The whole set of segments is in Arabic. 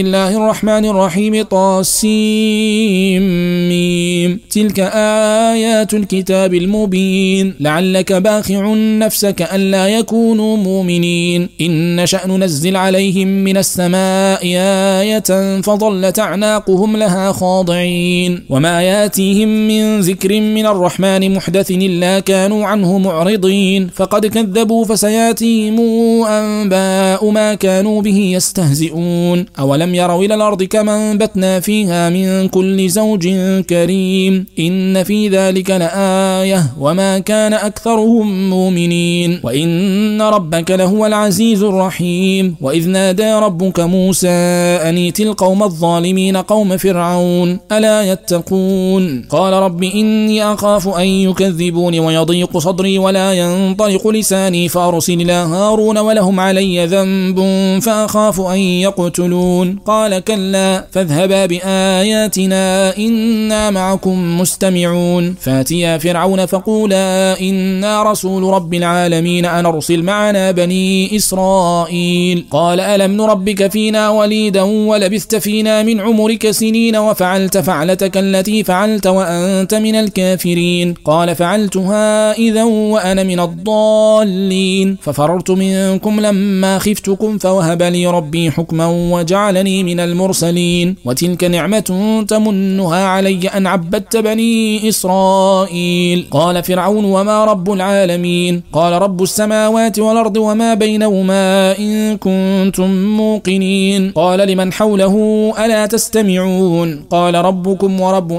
الله الرحمن الرحيم طاسيم تلك آيات الكتاب المبين لعلك باخع نفسك ألا يكونوا مؤمنين إن نشأ ننزل عليهم من السماء آية فظلت أعناقهم لها خاضعين وما ياتيهم من ذكر من الرحمن محدث إلا كانوا عنه معرضين فقد كذبوا فسياتيهم أنباء ما كانوا به يستهزئون أولم يروا إلى الأرض كما أنبتنا فيها من كل زوج كريم إن في ذلك لآية وما كان أكثرهم مؤمنين وإن ربك لهو العزيز الرحيم وإذ نادى ربك موسى أن ائت القوم الظالمين قوم فرعون ألا يتقون قال رب إني أخاف أن يكذبون ويضيق صدري ولا ينطلق لساني فأرسل إلى هارون ولهم علي ذنب فأخاف أن يقتلون قال كلا فاذهبا بآياتنا إنا معكم مستمعون فاتيا فرعون فقولا إنا رسول رب العالمين أن أرسل معنا بني إسرائيل قال ألم نربك فينا وليدا ولبثت فينا من عمرك سنين وفعلت فعلتك التي فعلت وأنت من الكافرين قال فعلتها إذا وأنا من الضالين ففررت منكم لما خفتكم فوهب لي ربي حكما وجعلني من المرسلين وتلك نعمة تمنها علي أن عبدت بني إسرائيل قال فرعون وما رب العالمين قال رب السماوات والأرض وما بينهما إن كنتم موقنين قال لمن حوله ألا تستمعون قال ربكم ورب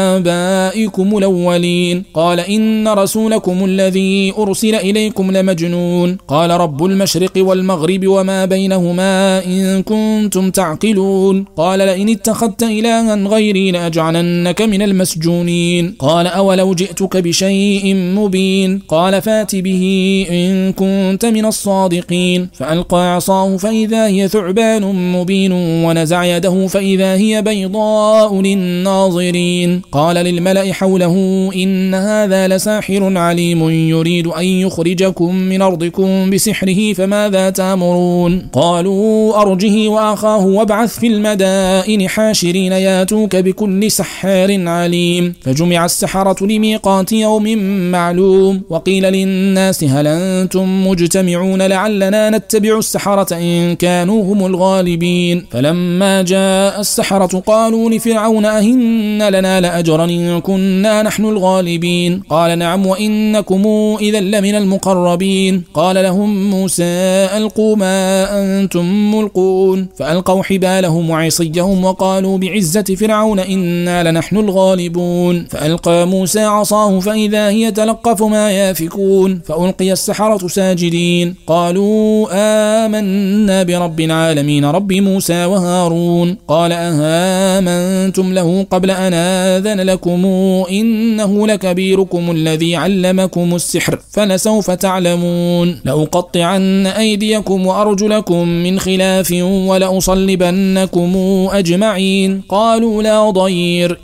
آبائكم الأولين قال إن رسولكم الذي أرسل إليكم لمجنون قال رب المشرق والمغرب وما بينهما إن كنتم تعقلون قال لئن اتخذت إلها غيري لأجعلنك من المسجونين قال أولو جئتك بشيء مبين قال فات به إن كنت من الصادقين فألقى عصاه فإذا هي ثعبان مبين ونزع يده فإذا هي بيضاء للناظرين قال للملأ حوله إن هذا لساحر عليم يريد أن يخرجكم من أرضكم بسحره فماذا تأمرون قالوا أرجه وأخاه وابعث في المدائن حاشرين ياتوك بكل سحار عليم فجمع السحرة لميقات يوم معلوم وقيل للناس هل أنتم مجتمعون لعلنا نتبع السحرة إن كانوا هم الغالبين فلما جاء السحرة قالوا لفرعون أهن لنا لأجرا إن كنا نحن الغالبين قال نعم وإنكم إذا لمن المقربين قال لهم موسى ألقوا ما أنتم ملقون فألقوا حبالهم وعصيهم وقالوا بعزة فرعون إنا لنحن الغالبون فألقى موسى عصاه فإذا هي تلقف ما يافكون فألقي السحرة ساجدين قالوا آمنا برب العالمين رب موسى وهارون قال أهامنتم له قبل أن آذن لكم إنه لكبيركم الذي علمكم السحر فلسوف تعلمون لأقطعن أيديكم وأرجلكم من خلاف ولأصلبنكم أجمعين قالوا لا ضير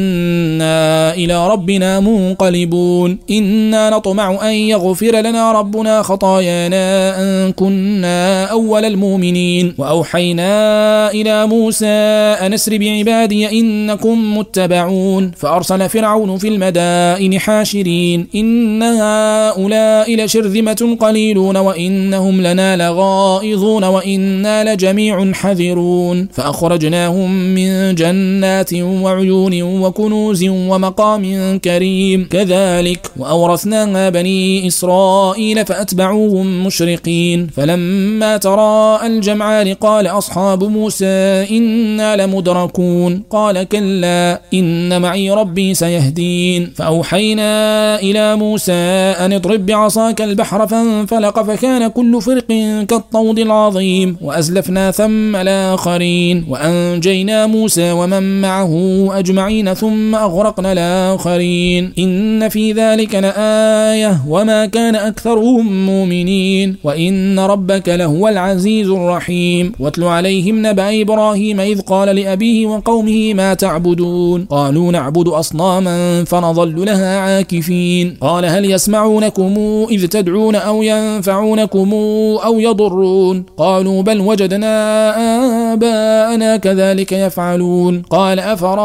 إنا إلى ربنا منقلبون إنا نطمع أن يغفر لنا ربنا خطايانا أن كنا أول المؤمنين وأوحينا إلى موسى أن أسر بعبادي إنكم متبعون فأرسل فرعون في المدائن حاشرين إن هؤلاء لشرذمة قليلون وإنهم لنا لغائظون وإنا لجميع حذرون فأخرجناهم من جنات وعيون وكنوز ومقام كريم كذلك وأورثناها بني إسرائيل فأتبعوهم مشرقين فلما تراءى الجمعان قال أصحاب موسى إنا لمدركون قال كلا إن معي ربي سيهدين فأوحينا إلى موسى أن اضرب بعصاك البحر فانفلق فكان كل فرق كالطود العظيم وأزلفنا ثم الآخرين وأنجينا موسى ومن معه أجمعين ثم أغرقنا الآخرين إن في ذلك لآية وما كان أكثرهم مؤمنين وإن ربك لهو العزيز الرحيم واتل عليهم نبأ إبراهيم إذ قال لأبيه وقومه ما تعبدون قالوا نعبد أصناما فنظل لها عاكفين قال هل يسمعونكم إذ تدعون أو ينفعونكم أو يضرون قالوا بل وجدنا آباءنا كذلك يفعلون. قال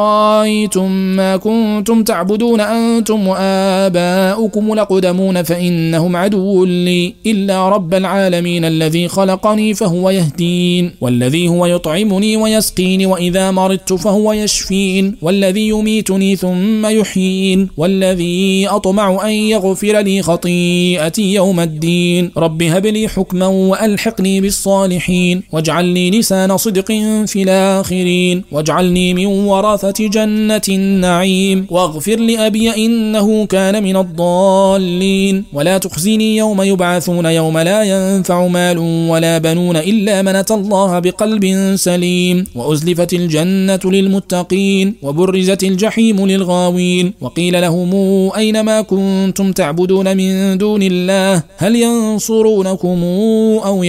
أفرأيتم ما كنتم تعبدون أنتم وآباؤكم الأقدمون فإنهم عدو لي إلا رب العالمين الذي خلقني فهو يهدين، والذي هو يطعمني ويسقين، وإذا مرضت فهو يشفين، والذي يميتني ثم يحيين، والذي أطمع أن يغفر لي خطيئتي يوم الدين. رب هب لي حكما وألحقني بالصالحين، واجعل لي لسان صدق في الآخرين، واجعلني من ورثة جنة النعيم، واغفر لأبي إنه كان من الضالين، ولا تخزني يوم يبعثون يوم لا ينفع مال ولا بنون إلا من أتى الله بقلب سليم. وأزلفت الجنة للمتقين وبرزت الجحيم للغاوين، وقيل لهم أينما كنتم تعبدون من دون الله هل ينصرونكم أو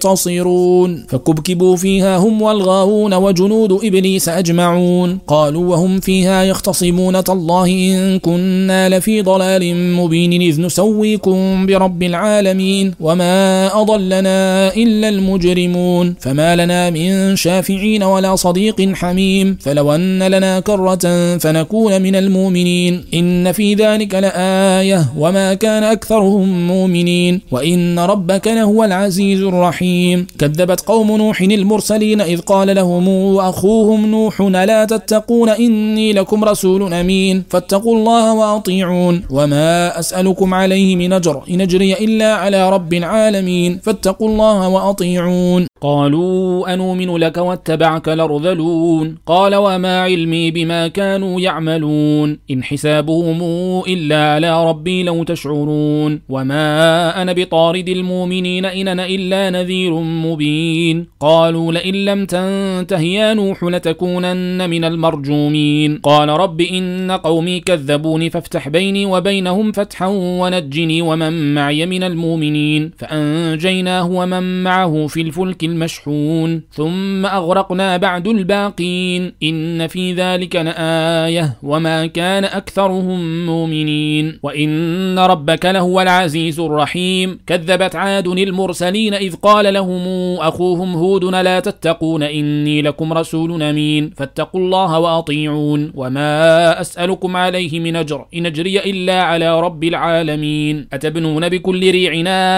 ينتصرون؟ فكبكبوا فيها هم والغاوون وجنود إبليس أجمعون. قالوا وهم فيها يختصمون تالله إن كنا لفي ضلال مبين إذ نسويكم برب العالمين وما أضلنا إلا المجرمون، فما لنا من شافعين ولا صديق حميم، فلو أن لنا كرة فنكون من المؤمنين. إن في ذلك لآية وما كان أكثرهم مؤمنين وإن ربك لهو العزيز الرحيم. كذبت قوم نوح المرسلين إذ قال لهم أخوهم نوح لا تتقون إني لكم رسول أمين فاتقوا الله وأطيعون وما أسألكم عليه من أجر إن أجري إلا على رب العالمين فاتقوا الله وأطيعون. قالوا أنؤمن لك واتبعك الأرذلون. قال وما علمي بما كانوا يعملون إن حسابهم إلا على ربي لو تشعرون وما أنا بطارد المؤمنين إن أنا إلا نذير مبين. قالوا لئن لم تنته يا نوح لتكونن من المرجومين. قال رب إن قومي كذبوني فافتح بيني وبينهم فتحا ونجني ومن معي من المؤمنين. فأنجيناه ومن معه في الفلك المشحون ثم أغرقنا بعد الباقين إن في ذلك لآية وما كان أكثرهم مؤمنين وإن ربك لهو العزيز الرحيم. كذبت عاد المرسلين إذ قال لهم أخوهم هود لا تتقون إني لكم رسول أمين فاتقوا الله وأطيعون وما أسألكم عليه من أجر إن أجري إلا على رب العالمين. أتبنون بكل ريع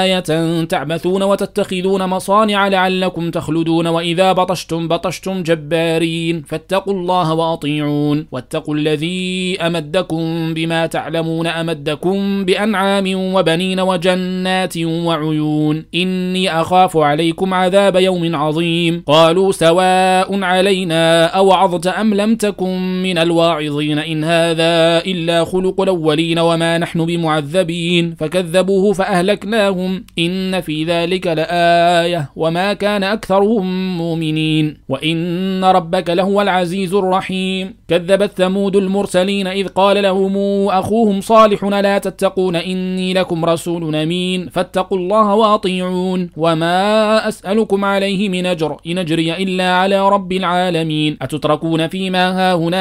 آية تعبثون وتتخذون مصانع لعلكم تخلدون وإذا بطشتم جبارين فاتقوا الله وأطيعون واتقوا الذي أمدكم بما تعلمون أمدكم بأنعام وبنين وجنات وعيون إني أخاف عليكم عذاب يوم عظيم. قالوا سواء علينا أوعظت أم لم تكن من الواعظين إن هذا إلا خلق الأولين وما نحن بمعذبين. فكذبوه فأهلكناهم إن في ذلك لآية وما كان أكثرهم مؤمنين وإن ربك لهو العزيز الرحيم. كذبت ثمود المرسلين إذ قال لهم أخوهم صالح لا تتقون إني لكم رسول أمين فاتقوا الله وأطيعون وما أسألكم عليه من أجر إن أجري إلا على رب العالمين. أتتركون فيما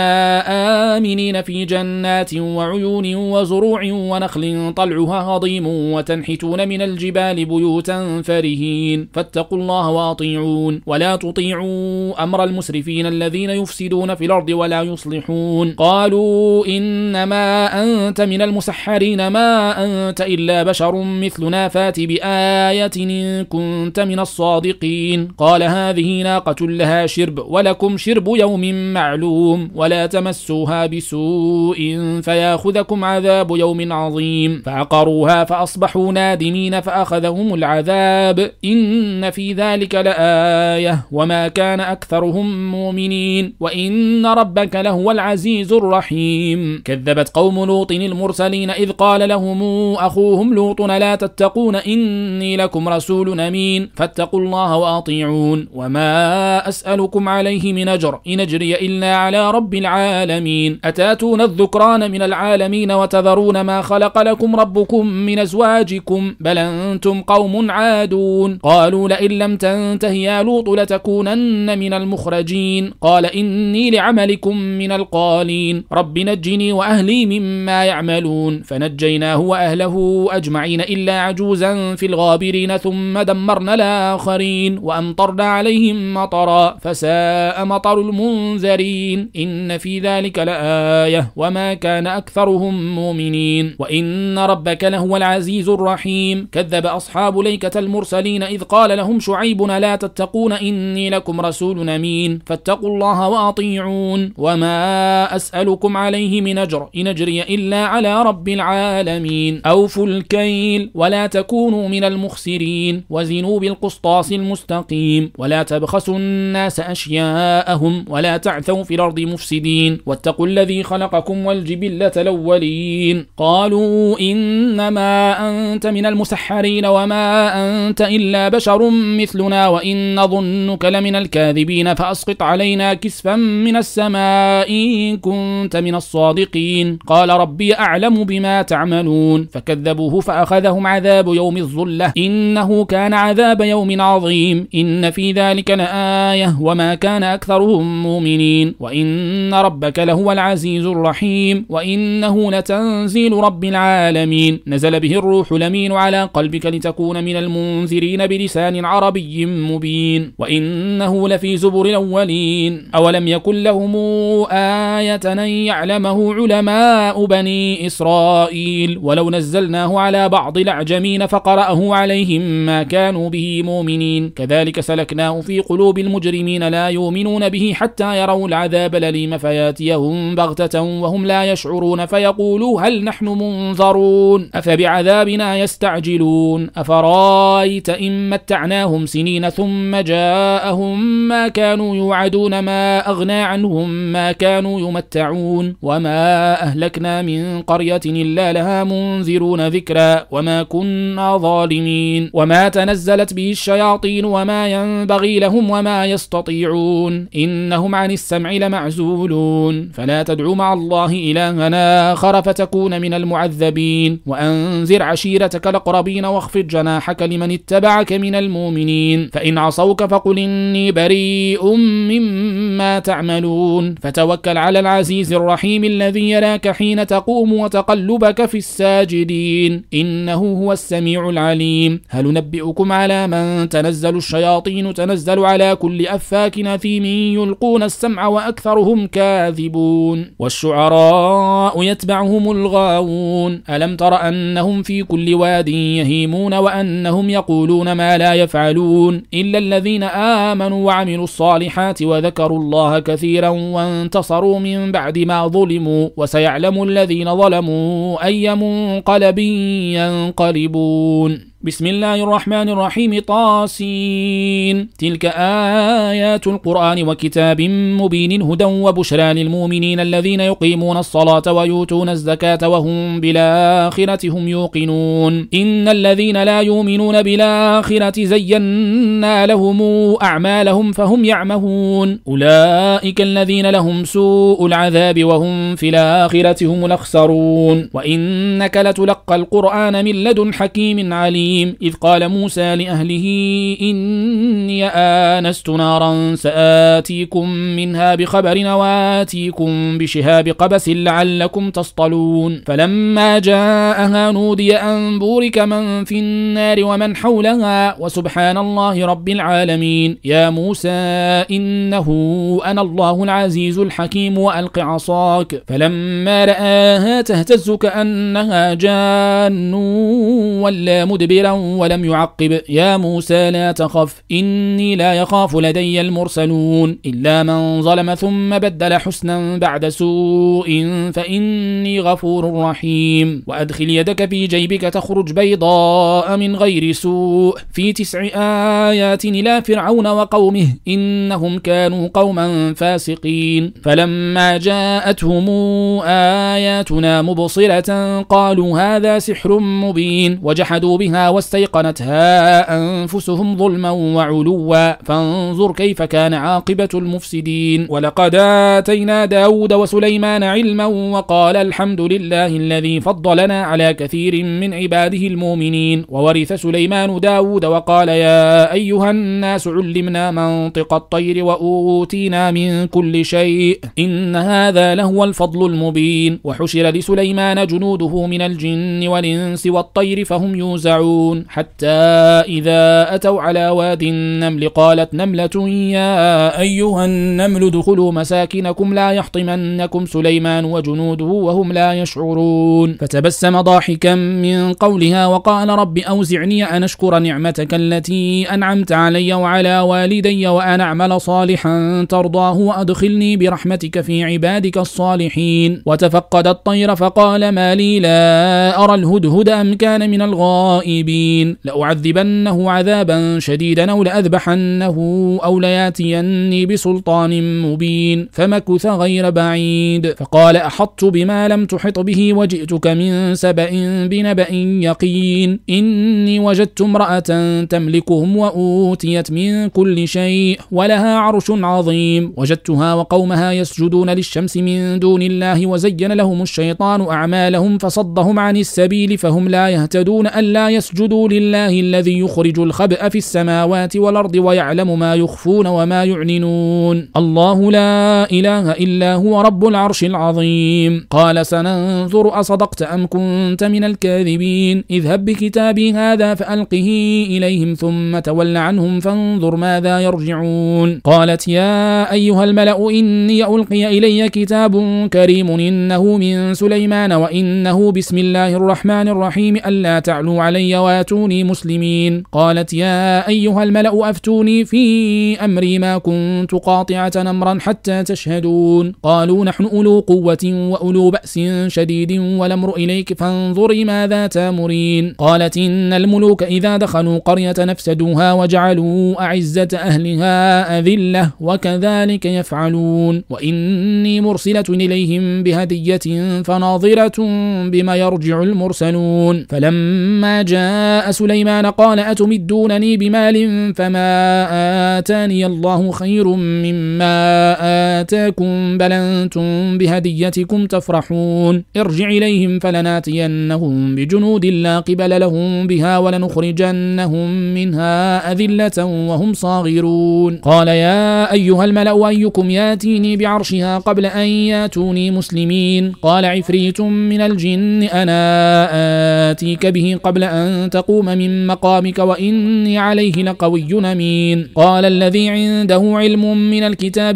هاهنا آمنين في جنات وعيون وزروع ونخل طلعها هضيم وتنحتون من الجبال بيوتا فرهين فاتقوا الله وأطيعون ولا تطيعوا أمر المسرفين الذين يفسدون في الأرض ولا يصلحون. قالوا إنما أنت من المسحرين ما أنت إلا بشر مثلنا فات بآية إن كنت من الصادقين. قال هذه ناقة لها شرب ولكم شرب يوم معلوم ولا تمسوها بسوء فياخذكم عذاب يوم عظيم. فعقروها فأصبحوا نادمين فأخذهم العذاب إن في ذلك لآية وما كان أكثرهم مؤمنين وإن ربك لهو العزيز الرحيم. كذبت قوم لوط المرسلين إذ قال لهم أخوهم لوط لا تتقون إني لكم رسول أمين فاتقوا الله وأطيعون وما أسألكم عليه من أجر إن أجري إلا على رب العالمين. أتاتون الذكران من العالمين وتذرون ما خلق لكم ربكم من أزواجكم بل أنتم قوم عادون. قالوا لئن لم تنته يا لوط لتكونن من المخرجين قال إني لعملكم من القالين رب نجني وأهلي مما يعملون فنجيناه وأهله أجمعين إلا عجوزا في الغابرين ثم دمرنا الآخرين وأمطرنا عليهم مطرا فساء مطر المنذرين إن في ذلك لآية وما كان أكثرهم مؤمنين وإن ربك لهو العزيز الرحيم كذب أصحاب الأيكة المرسلين إذ قال لهم شعيب لا تتقون إني لكم رسول أمين فاتقوا الله وأطيعون وما أسألكم عليه من أجر إن أجري إلا على رب العالمين أوفوا الكيل ولا تكونوا من المخسرين وزنوا بالقسطاس المستقيم ولا تبخسوا الناس أشياءهم ولا تعثوا في الأرض مفسدين واتقوا الذي خلقكم والجبلة الأولين قالوا إنما أنت من المسحرين وما أنت إلا بشر مثلنا وإن نظنك لمن الكاذبين فأسقط علينا كسفا من السماء إن كنت من الصادقين قال ربي أعلم بما تعملون فكذبوه فأخذهم عذاب يوم الظلة إنه كان عذاب يوم عظيم إن في ذلك لآية وما كان أكثرهم مؤمنين وإن ربك لهو العزيز الرحيم وإنه لتنزيل رب العالمين نزل به الروح الأمين على قلبك لتكون من المنذرين بلسان عربي مبين وإنه لفي زبر الأولين أولم يكن لهم آية أن يعلمه علماء بني إسرائيل ولو نزلناه على بعض الأعجمين فقرأه عليهم ما كانوا به مؤمنين كذلك سلكناه في قلوب المجرمين لا يؤمنون به حتى يروا العذاب الأليم فياتيهم بغتة وهم لا يشعرون فيقولوا هل نحن منظرون أفبعذابنا يستعجلون أفرايت إن متعناهم سنين ثم جاءهم ما كانوا يوعدون ما أغنى عنهم ما كانوا يمتعون وما أهلكنا من قرية إلا لها منذرون ذكرا وما كنا ظالمين وما تنزلت به الشياطين وما ينبغي لهم وما يستطيعون إنهم عن السمع لمعزولون فلا تدعوا مع الله إلها آخر فتكون من المعذبين وأنذر عشيرتك الأقربين واخفض جناحك لمن اتبعك من المؤمنين فإن عصوك فقل إني بريء مما تعملون فتوكل على العزيز الرحيم الذي يراك حين تقوم وتقلبك في الساجدين إنه هو السميع العليم هل ننبئكم على من تنزل الشياطين تنزل على كل أفاك أثيم يلقون السمع وأكثرهم كاذبون والشعراء يتبعهم الغاوون ألم تر أنهم في كل واد يهيمون وأنهم يقولون ما لا يفعلون إلا الذين آمنوا وعملوا الصالحات وذكروا الله كثيرا وانتصروا من بعد ما ظلموا وسيعلم الذين ظلموا أي منقلب ينقلبون بسم الله الرحمن الرحيم طاسين تلك آيات القرآن وكتاب مبين هدى وبشرى للمؤمنين الذين يقيمون الصلاة ويؤتون الزكاة وهم بالآخرة هم يوقنون إن الذين لا يؤمنون بالآخرة زينا لهم أعمالهم فهم يعمهون أولئك الذين لهم سوء العذاب وهم في الآخرة هم الأخسرون وإنك لتلقى القرآن من لدن حكيم عليم إذ قال موسى لأهله إني آنست نارا سآتيكم منها بخبر وآتيكم بشهاب قبس لعلكم تصطلون فلما جاءها نودي أن بورك من في النار ومن حولها وسبحان الله رب العالمين يا موسى إنه أنا الله العزيز الحكيم وألق عصاك فلما رآها تهتز كأنها جان ولا مدبرا ولم يعقب يا موسى لا تخف إني لا يخاف لدي المرسلون إلا من ظلم ثم بدل حسنا بعد سوء فإني غفور رحيم وأدخل يدك في جيبك تخرج بيضاء من غير سوء في 9 آيات إلى فرعون وقومه إنهم كانوا قوما فاسقين فلما جاءتهم آياتنا مبصرة قالوا هذا سحر مبين وجحدوا بها بها واستيقنتها أنفسهم ظلما وعلوا فانظر كيف كان عاقبة المفسدين. ولقد آتينا داود وسليمان علما وقال الحمد لله الذي فضلنا على كثير من عباده المؤمنين. وورث سليمان داود وقال يا أيها الناس علمنا منطق الطير وأوتينا من كل شيء إن هذا لهو الفضل المبين. وحشر لسليمان جنوده من الجن والإنس والطير فهم يوزعون حتى إذا أتوا على واد النمل قالت نملة يا أيها النمل ادخلوا مساكنكم لا يحطمنكم سليمان وجنوده وهم لا يشعرون. فتبسم ضاحكا من قولها وقال رب أوزعني أن أشكر نعمتك التي أنعمت علي وعلى والدي وأن أعمل صالحا ترضاه وأدخلني برحمتك في عبادك الصالحين. وتفقد الطير فقال ما لي لا أرى الهدهد أم كان من الغائبين لأعذبنه عذابا شديدا أو لأذبحنه أو لياتيني بسلطان مبين. فمكث غير بعيد فقال أحطت بما لم تحط به وجئتك من سبأ بنبأ يقين إني وجدت امرأة تملكهم وأوتيت من كل شيء ولها عرش عظيم وجدتها وقومها يسجدون للشمس من دون الله وزين لهم الشيطان أعمالهم فصدهم عن السبيل فهم لا يهتدون ألا يسجدوا لله الذي يخرج الخبأ في السماوات والأرض ويعلم ما يخفون وما يعلنون الله لا إله إلا هو رب العرش العظيم. قال سننظر أصدقت أم كنت من الكاذبين اذهب بكتابي هذا فألقه إليهم ثم تول عنهم فانظر ماذا يرجعون. قالت يا أيها الملأ إني ألقي إلي كتاب كريم إنه من سليمان وإنه بسم الله الرحمن الرحيم ألا تعلوا علي واتوني مسلمين. قالت يا أيها الملأ أفتوني في أمري ما كنت قاطعة أمرا حتى تشهدون. قالوا نحن أولو قوة وأولو بأس شديد والأمر إليك فانظري ماذا تامرين. قالت إن الملوك إذا دخلوا قرية نفسدوها وجعلوا أعزة أهلها أذلة وكذلك يفعلون. وإني مرسلة إليهم بهدية فناظرة بما يرجع المرسلون. فلما جاء سليمان قال أتمدونني بمال فما آتاني الله خير مما آتاكم بل أنتم بهديتكم تفرحون. ارجع إليهم فلناتينهم بجنود لا قبل لهم بها ولنخرجنهم منها أذلة وهم صاغرون. قال يا أيها الملأ أيكم ياتيني بعرشها قبل أن ياتوني مسلمين. قال عفريت من الجن أنا آتيك به قبل أن تقوم من مقامك وإني عليه لقوي أمين. قال الذي عنده علم من الكتاب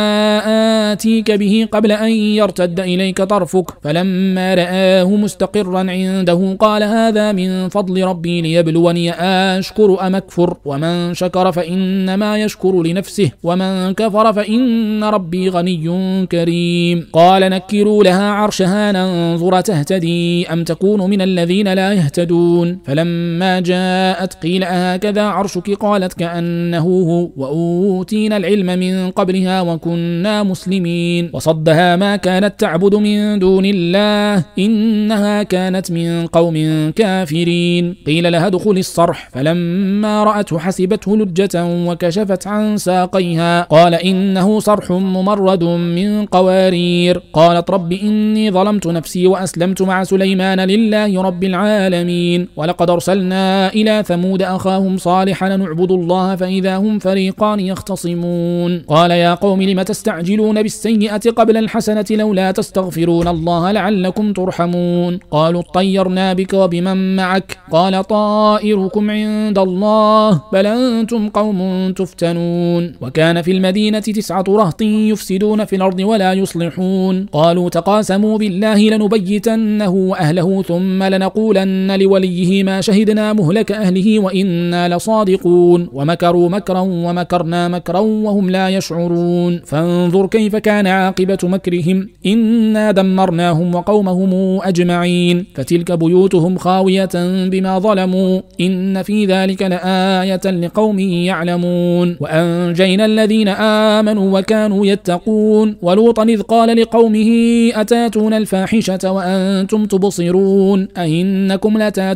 أنا آتيك به قبل أن يرتد إليك طرفك فلما رآه مستقرا عنده قال هذا من فضل ربي ليبلوني أشكر أم أكفر ومن شكر فإنما يشكر لنفسه ومن كفر فإن ربي غني كريم. قال نكروا لها عرشها ننظر تهتدي أم تكون من الذين لا يهتدون. فلما جاءت قيل أهكذا عرشك قالت كأنه هو وأوتينا العلم من قبلها وكنا مسلمين. وصدها ما كانت تعبد من دون الله إنها كانت من قوم كافرين. قيل لها ادخل الصرح فلما رأته حسبته لجة وكشفت عن ساقيها قال إنه صرح ممرد من قوارير. قالت رب إني ظلمت نفسي وأسلمت مع سليمان لله رب العالمين. ولقد أرسلنا إلى ثمود أخاهم صالحا نعبد الله فإذا هم فريقان يختصمون. قال يا قوم لم تستعجلون بالسيئة قبل الحسنة لولا تستغفرون الله لعلكم ترحمون. قالوا اطيرنا بك وبمن معك قال طائركم عند الله بل أنتم قوم تفتنون. وكان في المدينة 9 رهط يفسدون في الأرض ولا يصلحون. قالوا تقاسموا بالله لنبيتنه وأهله ثم لنقولن لوليه ما شهدنا مهلك أهله وإنا لصادقون. ومكروا مكرا ومكرنا مكرا وهم لا يشعرون. فانظر كيف كان عاقبة مكرهم إنا دمرناهم وقومهم أجمعين. فتلك بيوتهم خاوية بما ظلموا إن في ذلك لآية لقوم يعلمون. وأنجينا الذين آمنوا وكانوا يتقون. ولوطا إذ قال لقومه أتاتون الفاحشة وأنتم تبصرون أئنكم لتاتون الرجال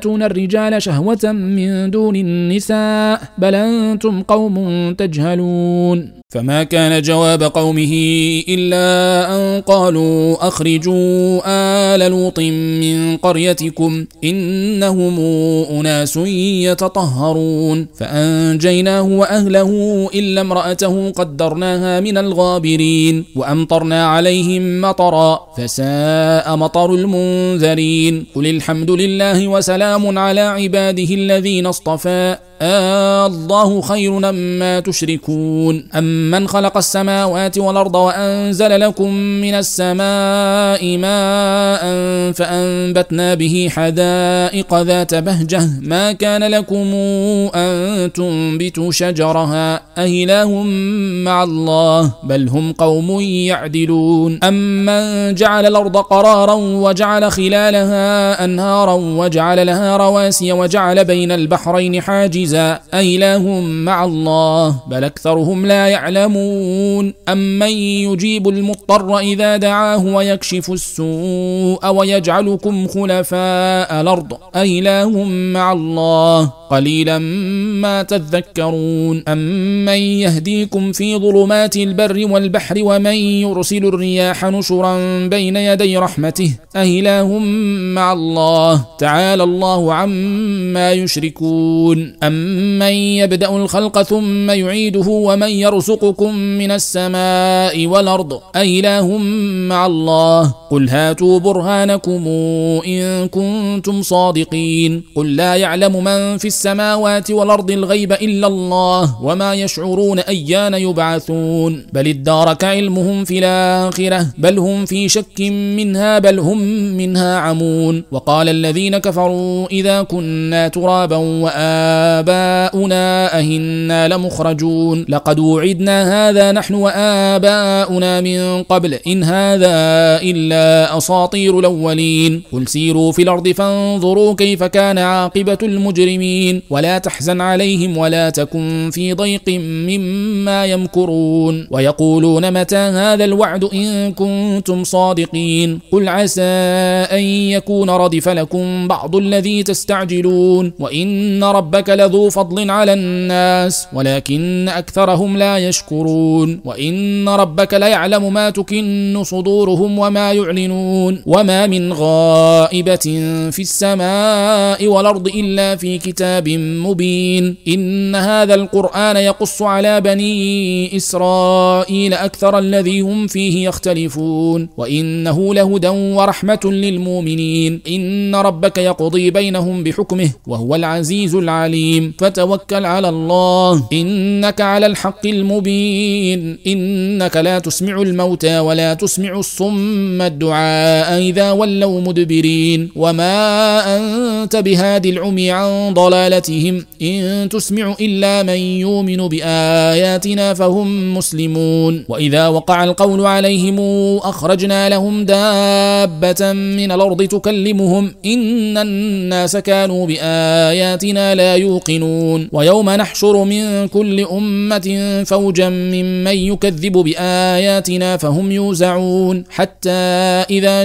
الرجال شهوة من دون النساء بل أنتم قوم تجهلون. فما كان جواب قومه إلا أن قالوا أخرجوا آل لوط من قريتكم إنهم أناس يتطهرون فأنجيناه وأهله إلا امرأته قدرناها من الغابرين وأمطرنا عليهم مطرا فساء مطر المنذرين. قل الحمد لله وسلام على عباده الذين اصطفى الله خير أما تشركون. أمن خلق السماوات والأرض وأنزل لكم من السماء ماء فأنبتنا به حدائق ذات بهجة ما كان لكم أن تنبتوا شجرها أإله مع الله بل هم قوم يعدلون. أمن جعل الأرض قرارا وجعل خلالها أنهارا وجعل لها رواسي وجعل بين البحرين حاجزا أإله مع الله بل أكثرهم لا يعلمون. أمن يجيب المضطر إذا دعاه ويكشف السوء ويجعلكم خلفاء الأرض أإله مع الله قليلا ما تذكرون. أمن يهديكم في ظلمات البر والبحر ومن يرسل الرياح نشرا بين يدي رحمته أإله مع الله تعالى الله عما يشركون. أمن يبدأ الخلق ثم يعيده ومن يرزقكم من السماء والأرض أإله مع الله قل هاتوا برهانكم إن كنتم صادقين. قل لا يعلم من في السماوات والأرض الغيب إلا الله وما يشعرون أيان يبعثون بل ادارك علمهم في الآخرة بل هم في شك منها بل هم منها عمون. وقال الذين كفروا إذا كنا ترابا وآباؤنا أهنا لمخرجون لقد وعدنا هذا نحن وآباؤنا من قبل إن هذا إلا أساطير الأولين. قل سيروا في الأرض فانظروا كيف كان عاقبة المجرمين ولا تحزن عليهم ولا تكن في ضيق مما يمكرون. ويقولون متى هذا الوعد إن كنتم صادقين. قل عسى أن يكون ردف لكم بعض الذي تستعجلون وإن ربك لذو فضل على الناس ولكن أكثرهم لا يشكرون. وإن ربك ليعلم ما تكن صدورهم وما يعلنون. وما من غائبة في السماء والأرض إلا في كتاب مبين. إن هذا القرآن يقص على بني إسرائيل أكثر الذي هم فيه يختلفون وإنه لهدى ورحمة للمؤمنين. إن ربك يقضي بينهم بحكمه وهو العزيز العليم. فتوكل على الله إنك على الحق المبين. إنك لا تسمع الموتى ولا تسمع الصم الدعاء إذا ولوا مدبرين. وما أنت بهادي العمي عن ضلالتهم إن تسمع إلا من يؤمن بآياتنا فهم مسلمون. وإذا وقع القول عليهم أخرجنا لهم دابة من الأرض تكلمهم إن الناس كانوا بآياتنا لا يوقنون. ويوم نحشر من كل أمة فوجا ممن يكذب بآياتنا فهم يوزعون حتى إذا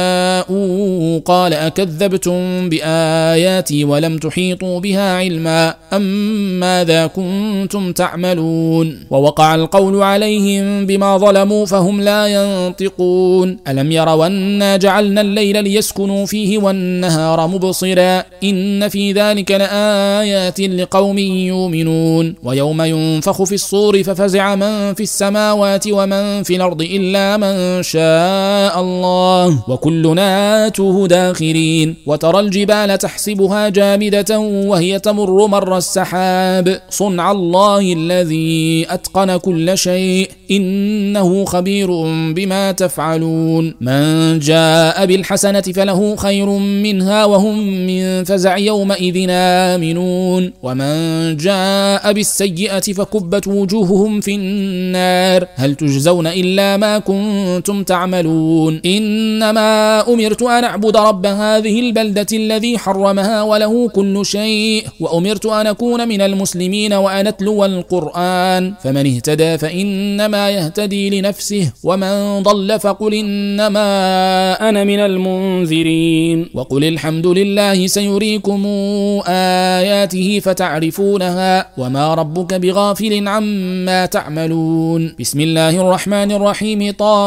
جاءوا قال أكذبتم بآياتي ولم تحيطوا بها علما أم ماذا كنتم تعملون. ووقع القول عليهم بما ظلموا فهم لا ينطقون. ألم يروا أنا جعلنا الليل ليسكنوا فيه والنهار مبصرا إن في ذلك لآيات لقوم يؤمنون. ويوم ينفخ في الصور ففزع من في السماوات ومن في الأرض إلا من شاء الله وكلنا آتوه داخرين. وترى الجبال تحسبها جامدة وهي تمر مر السحاب صنع الله الذي أتقن كل شيء إنه خبير بما تفعلون. من جاء بالحسنة فله خير منها وهم من فزع يومئذ آمنون. يحزنون ومن جاء بالسيئة فكبت وجوههم في النار هل تجزون إلا ما كنتم تعملون إنما أمرت أن أعبد رب هذه البلدة الذي حرمها وله كل شيء وأمرت أن أكون من المسلمين وأن أتلو القرآن فمن اهتدى فإنما يهتدي لنفسه ومن ضل فقل إنما أنا من المنذرين وقل الحمد لله سيريكم آياته فتعرفونها وما ربك بغافل عما تعملون بسم الله الرحمن الرحيم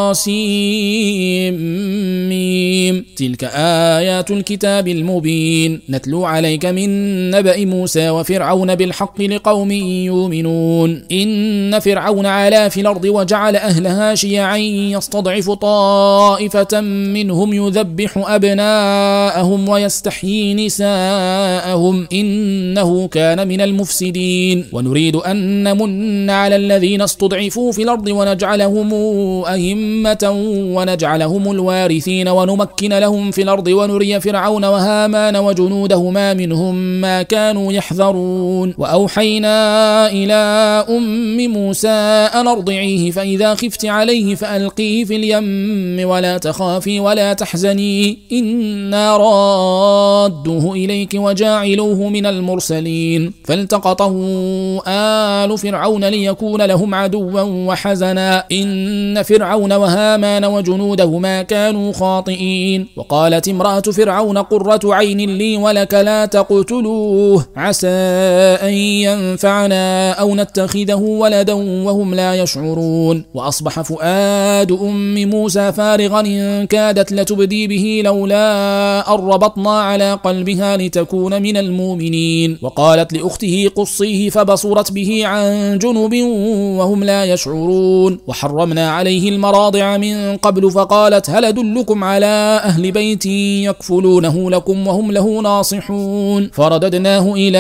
طاسيم تلك آيات الكتاب المبين نتلو عليك من نبأ موسى وفرعون بالحق لقوم يؤمنون إن فرعون علا في الأرض وجعل أهلها شيعا يستضعف طائفة منهم يذبح أبناءهم ويستحيي نساءهم إنه كان من المفسدين ونريد أن نمن على الذين استضعفوا في الأرض ونجعلهم أئمة ونجعلهم الوارثين ونمكن لهم في الأرض ونري فرعون وهامان وجنودهما منهم ما كانوا يحذرون وأوحينا إلى أم موسى أن أرضعيه فإذا خفت عليه فألقيه في اليم ولا تخافي ولا تحزني إنا رادوه إليك وجاعلوه من المرسلين فالتقطه آل فرعون ليكون لهم عدوا وحزنا إن فرعون وهامان وجنودهما كانوا خاطئين وقالت امرأة فرعون قرة عين لي ولك لا تقتلوه عسى أن ينفعنا أو نتخذه ولدا وهم لا يشعرون وأصبح فؤاد أم موسى فارغا إن كادت لتبدي به لولا أن ربطنا على قلبها لتكون من المؤمنين وقالت لأخته قصيه فبصرت به عن جنب وهم لا يشعرون وحرمنا عليه المراضع من قبل فقالت هل أدلكم على أهل بيت يكفلونه لكم وهم له ناصحون فرددناه إلى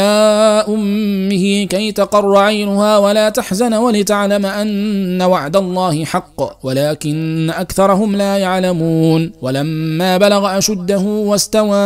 أمه كي تقر عينها ولا تحزن ولتعلم أن وعد الله حق ولكن أكثرهم لا يعلمون ولما بلغ أشده واستوى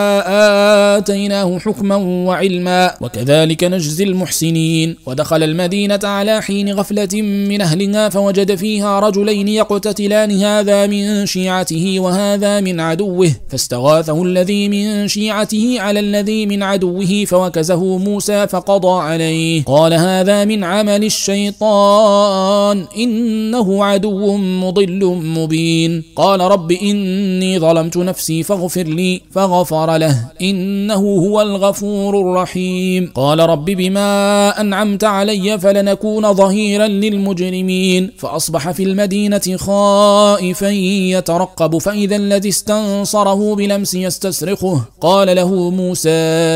آتيناه حكما وعلما وكذلك نجزي المحسنين ودخل المدينة على حين غفلة من أهلها فوجد فيها رجلين يقتتلان هذا من شيعته وهذا من عدوه فاستغاثه الذي من شيعته على الذي من عدوه فوكزه موسى فقضى عليه قال هذا من عمل الشيطان إنه عدو مضل مبين قال رب إني ظلمت نفسي فاغفر لي فغفر له إنه هو الغفور الرحيم قال رب بما أنعمت علي فلنكون ظهيرا للمجرمين فأصبح في المدينة خائفا يترقب فإذا الذي استنصره بلمس يستصرخه قال له موسى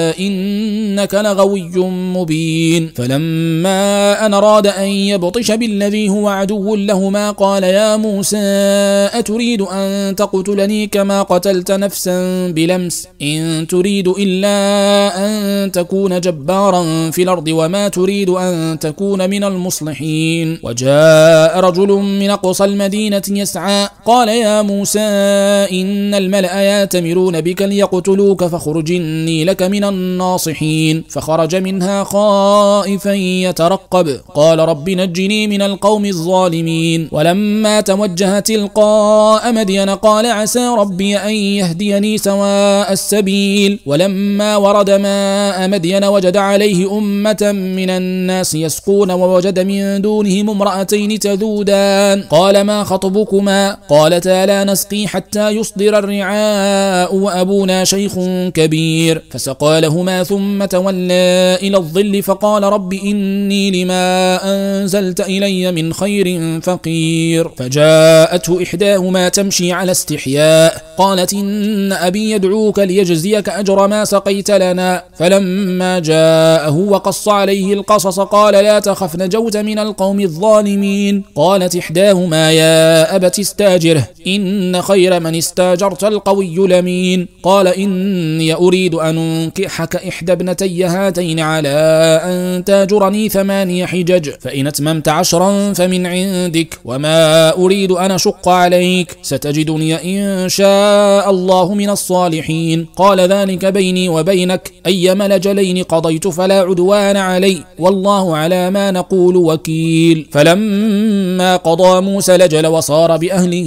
إنك لغوي مبين فلما أن أراد أن يبطش بالذي هو عدو لهما قال يا موسى أتريد أن تقتلني كما قتلت نفسا بلمس إن تريد إلا أن تكون جبارا في الأرض وما تريد أن تكون من المصلحين وجاء رجل من أقصى المدينة يسعى قال يا موسى إن الملأ يأتمرون بك ليقتلوك فاخرج إني لك من الناصحين فخرج منها خائفا يترقب قال رب نجني من القوم الظالمين ولما توجه تلقاء مدين قال عسى ربي أن يهديني سواء السبيل ولما ورد ماء مدين وجد عليه أمة من الناس يسقون ووجد من دونهم امرأتين تذودان قال ما خطبكما قالتا لا نسقي حتى يصدر الرعاء وأبونا شيخ كبير فسقى لهما ثم تولى إلى الظل فقال رب إني لما أنزلت إلي من خير فقير فجاءته إحداهما تمشي على استحياء قالت إن أبي يدعوك ليجزيك أجر ما سقيت لنا فلما جاءه وقص عليه القصص قال لا تخف نجوت من القوم الظالمين قالت إحداهما يا أبت استاجره إن خير من استاجرت القوي لمين قال إني أريد أن أنكحك إحدى ابنتي هاتين على أن تاجرني 8 حجج فإن أتممت 10 فمن عندك وما أريد أن أشق عليك ستجدني إن شاء الله من الصالحين قال ذلك بيني وبينك أي ملجل الأولين قضيت فلا عدوان علي والله على ما نقول وكيل. فلما قضى موسى الأجل وصار بأهله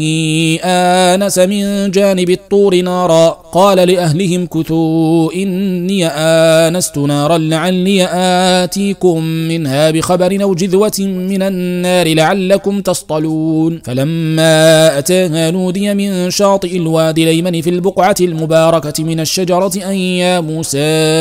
آنس من جانب الطور نارا قال لأهلهم كثوا إني آنست نارا لعلي آتيكم منها بخبر أو جذوة من النار لعلكم تصطلون. فلما أتاها نودي من شاطئ الوادي الأيمن في البقعة المباركة من الشجرة أن يا موسى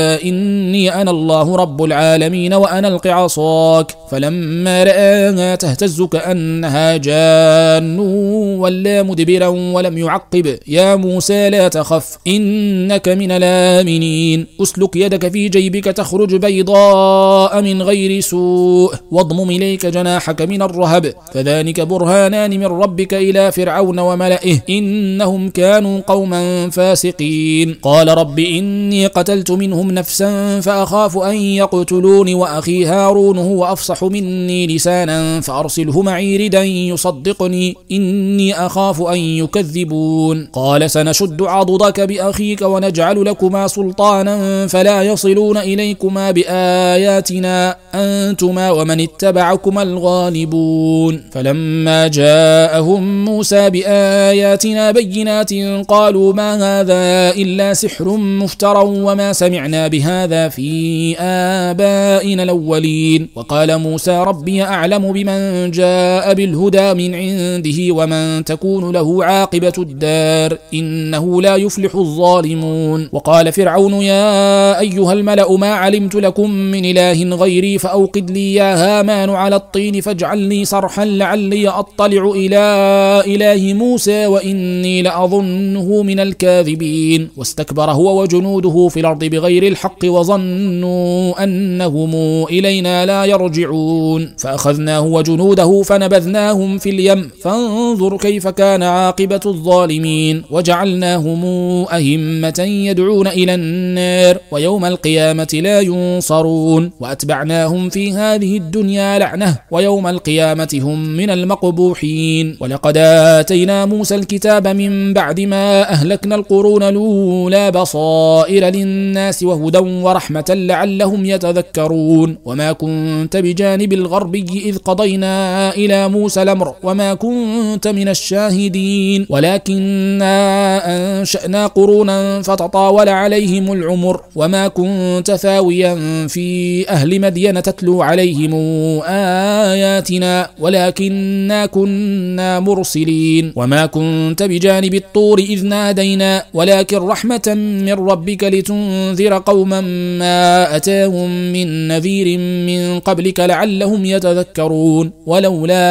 إني أنا الله رب العالمين وأنا ألق عصاك. فلما رآها تهتز كأنها جان ولا مدبرا ولم يعقب يا موسى لا تخف إنك من الآمنين أسلك يدك في جيبك تخرج بيضاء من غير سوء واضمم إليك جناحك من الرهب فذلك برهانان من ربك إلى فرعون وملئه إنهم كانوا قوما فاسقين. قال رب إني قتلت منهم نفسا فأخاف أن يقتلون وأخي هارون هو أفصح مني لسانا فأرسله معي ردا يصدقني إني أخاف أن يكذبون. قال سنشد عضدك بأخيك ونجعل لكما سلطانا فلا يصلون إليكما بآياتنا أنتما ومن اتبعكما الغالبون. فلما جاءهم موسى بآياتنا بينات قالوا ما هذا إلا سحر مفترى وما سمعنا بهذا في آبائنا الأولين. وقال موسى ربي أعلم بمن جاء بالهدى من عنده ومن تكون له عاقبة الدار إنه لا يفلح الظالمون. وقال فرعون يا أيها الملأ ما علمت لكم من إله غيري فأوقد لي يا هامان على الطين فاجعل لي صرحا لعلي أطلع إلى إله موسى وإني لأظنه من الكاذبين. واستكبر هو وجنوده في الأرض بغير الحق وظنوا أنهم إلينا لا يرجعون. فأخذناه وجنوده فنبذناهم في اليم فانظر كيف كان عاقبة الظالمين. وجعلناهم أئمة يدعون إلى النار ويوم القيامة لا ينصرون. وأتبعناهم في هذه الدنيا لعنة ويوم القيامة هم من المقبوحين. ولقد آتينا موسى الكتاب من بعد ما أهلكنا القرون الأولى بصائر للناس وهدى ورحمة لعلهم يتذكرون. وما كنت بجانب الغربي إذ قضينا إلى موسى الأمر وما كنت من الشاهدين ولكننا أنشأنا قرونا فتطاول عليهم العمر وما كنت ثاويا في أهل مدين تتلو عليهم آياتنا ولكننا كنا مرسلين. وما كنت بجانب الطور إذ نادينا ولكن رحمة من ربك لتنذر قوما ما أتاهم من نذير من قبلك لعلهم يتذكرون. ولولا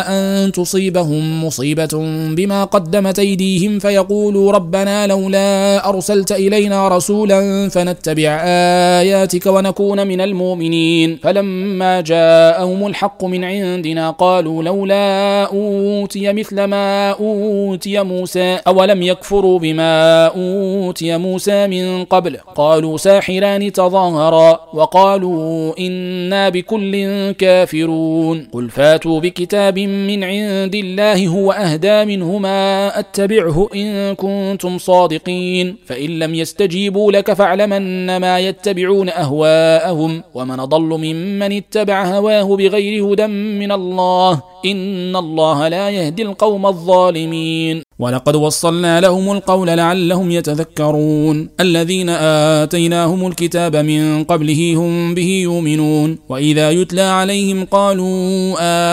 أن تصيبهم مصيبة بما قدمت أيديهم فيقولوا ربنا لولا أرسلت إلينا رسولا فنتبع آياتك ونكون من المؤمنين. فلما جاءهم الحق من عندنا قالوا لولا أوتي مثل ما أوتي موسى أولم يكفروا بما أوتي موسى من قبل قالوا ساحران تظاهرا وقالوا إنا بكل كافرون. قل فاتوا بكتاب من عند الله هو أهدى منهما أتبعه إن كنتم صادقين فإن لم يستجيبوا لك فاعلم أنما يتبعون أهواءهم ومن ضل ممن اتبع هواه بغير هدى من الله إن الله لا يهدي القوم الظالمين. ولقد وصلنا لهم القول لعلهم يتذكرون. الذين آتيناهم الكتاب من قبله هم به يؤمنون وإذا يتلى عليهم قالوا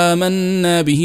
آمنا به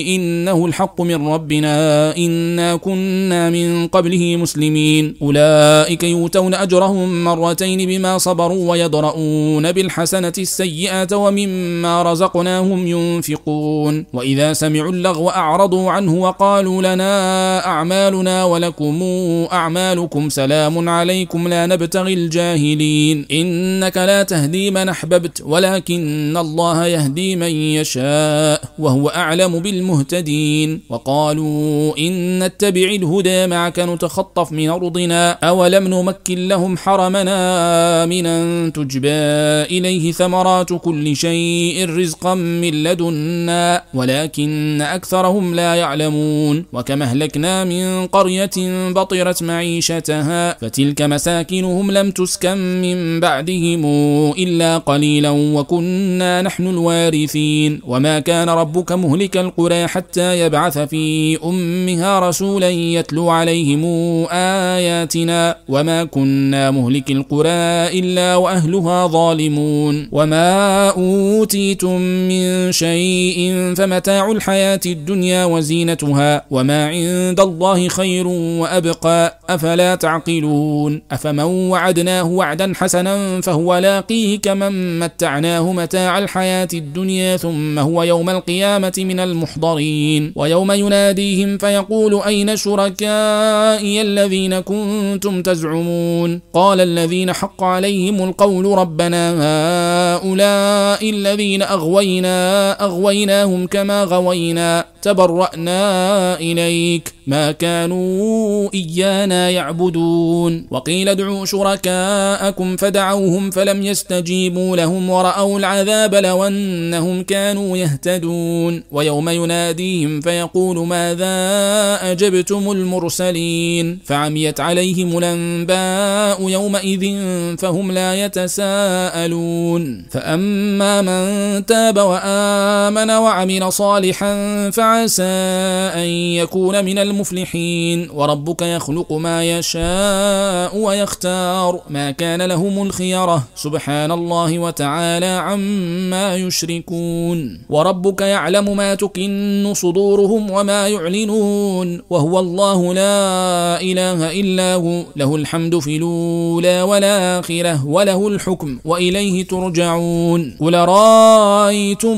إنه الحق من ربنا إنا كنا من قبله مسلمين. أولئك يؤتون أجرهم مرتين بما صبروا ويدرؤون بالحسنة السيئة ومما رزقناهم ينفقون. وإذا سمعوا اللغو أعرضوا عنه وقالوا لنا أعمالنا ولكم أعمالكم سلام عليكم لا نبتغي الجاهلين إنك لا تهدي من أحببت ولكن الله يهدي من يشاء وهو أعلم بالمهتدين. وقالوا إن نتبع الهدى معك نتخطف من أرضنا أولم نمكن لهم حرمنا آمنا تجبى إليه ثمرات كل شيء رزقا من لدنا ولكن أكثرهم لا يعلمون. وكما أهلكنا أهلكنا من قرية بطرت معيشتها فتلك مساكنهم لم تسكن من بعدهم إلا قليلا وكنا نحن الوارثين وما كان ربك مهلك القرى حتى يبعث في أمها رسولا يتلو عليهم آياتنا وما كنا مهلك القرى إلا وأهلها ظالمون وما أوتيتم من شيء فمتاع الحياة الدنيا وزينتها وما عند الله خير وأبقى أفلا تعقلون أفمن وعدناه وعدا حسنا فهو لاقيه كمن متعناه متاع الحياة الدنيا ثم هو يوم القيامة من المحضرين ويوم يناديهم فيقول أين شركائي الذين كنتم تزعمون قال الذين حق عليهم القول ربنا هؤلاء الذين أغويناهم كما غوينا تبرأنا إليك ما كانوا إيانا يعبدون وقيل ادعوا شركاءكم فدعوهم فلم يستجيبوا لهم ورأوا العذاب لو أنهم كانوا يهتدون ويوم يناديهم فيقول ماذا أجبتم المرسلين فعميت عليهم الأنباء يومئذ فهم لا يتساءلون فأما من تاب وآمن وعمل صالحا فعسى أن يكون من المفلحين وربك يخلق ما يشاء ويختار ما كان لهم الخيرة سبحان الله وتعالى عما يشركون وربك يعلم ما تكن صدورهم وما يعلنون وهو الله لا إله إلا هو له الحمد في الأولى والآخرة وله الحكم وإليه ترجعون قل رأيتم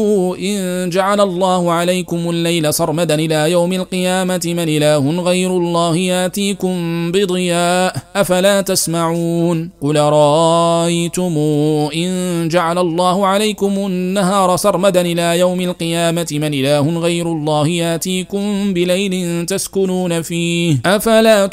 إن جعل الله عليكم الليل سرمدا إلى يوم القيامة من إله غير الله ياتيكم بضياء أفلا تسمعون قل رأيتم إن جعل الله عليكم النهار سرمدا إلى يوم القيامة من إله غير الله ياتيكم بليل تسكنون فيه أفلا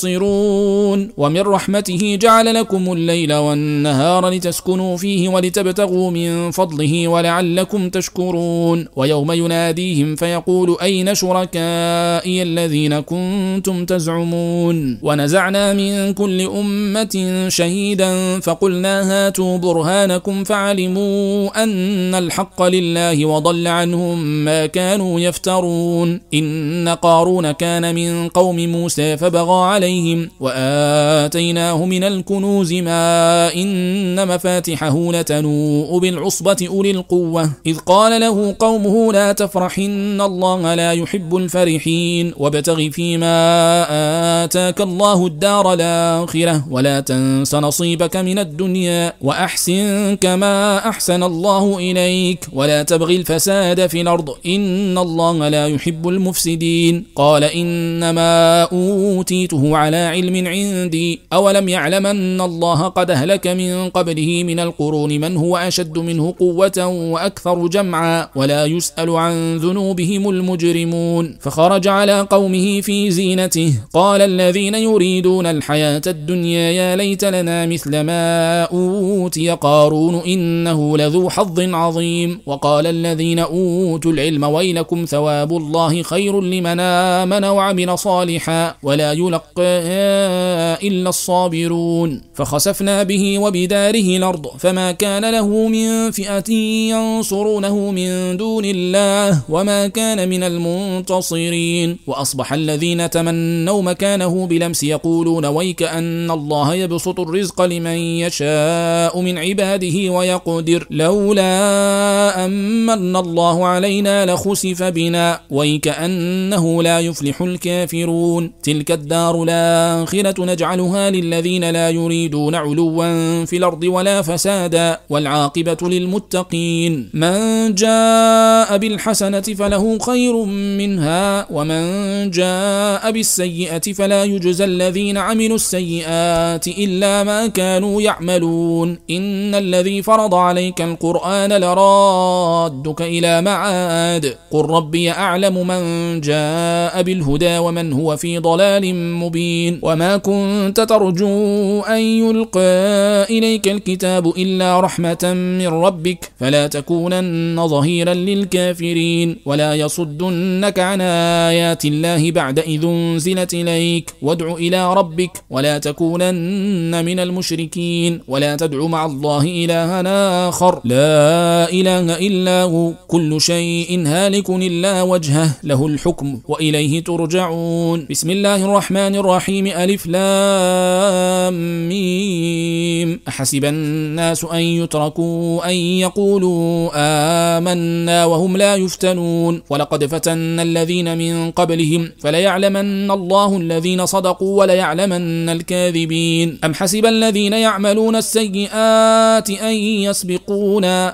تبصرون ومن رحمته جعل لكم الليل والنهار لتسكنوا فيه ولتبتغوا من فضله ولعلكم تشكرون ويوم يناديهم فيقول أين شركائي الذين كنتم تزعمون ونزعنا من كل أمة شهيدا فقلنا هاتوا برهانكم فعلموا أن الحق لله وضل عنهم ما كانوا يفترون إن قارون كان من قوم موسى فبغى عليهم وآتيناه من الكنوز ما إن مفاتحه لتنوء بالعصبة أولي القوة إذ قال له قومه لا تفرح إن الله لا يحب الفرحين وابتغ فيما آتاك الله الدار الآخرة ولا تنس نصيبك من الدنيا وأحسن كما أحسن الله إليك ولا تبغ الفساد في الأرض إن الله لا يحب المفسدين قال إنما أوتيته على علم عندي أولم يعلم أن الله قد أهلك من قبله من القرون من هو أشد منه قوة وأكثر جمعا ولا يسأل عن ذنوبهم المجرمون فخرج على قومه في زينته قال الذين يريدون الحياة الدنيا يا ليت لنا مثل ما أوتي قارون إنه لذو حظ عظيم وقال الذين أوتوا العلم ويلكم ثواب الله خير لمن آمن وعمل صالحا ولا يلقاها إلا الصابرون فخسفنا به وبداره الأرض فما كان له من فئة ينصرونه من دون الله وما كان من المنتصرين وأصبح الذين تمنوا مكانه بلمس يقولون ويك أن الله يبسط الرزق لمن يشاء من عباده ويقدر لولا أمن الله علينا لخسف بنا ويك أنه لا يفلح الكافرون تلك الدار الآخرة نجعلها للذين لا يريدون علوا في الأرض ولا فسادا والعاقبة للمتقين من جاء بالحسنة فله خير منها ومن جاء بالسيئة فلا يجزى الذين عملوا السيئات إلا ما كانوا يعملون إن الذي فرض عليك القرآن لرادك إلى معاد قل ربي أعلم من جاء بالهدى ومن هو في ضلال مبين وما كنت ترجو أن يلقى إليك الكتاب إلا رحمة من ربك فلا تكونن ظهيرا للكافرين ولا يصدنك عن آيات الله بعد إذ أنزلت إليك وادع إلى ربك ولا تكونن من المشركين ولا تدع مع الله إلها آخر لا إله إلا هو كل شيء هالك إلا وجهه له الحكم وإليه ترجعون. بسم الله الرحمن الرحيم ألف لام ميم أحسب الناس أن يتركوا أن يقولوا آمنا وهم لا يفتنون ولقد فتنا الذين من قبلهم فليعلمن الله الذين صدقوا وليعلمن الكاذبين. أم حسب الذين يعملون السيئات أن يسبقونا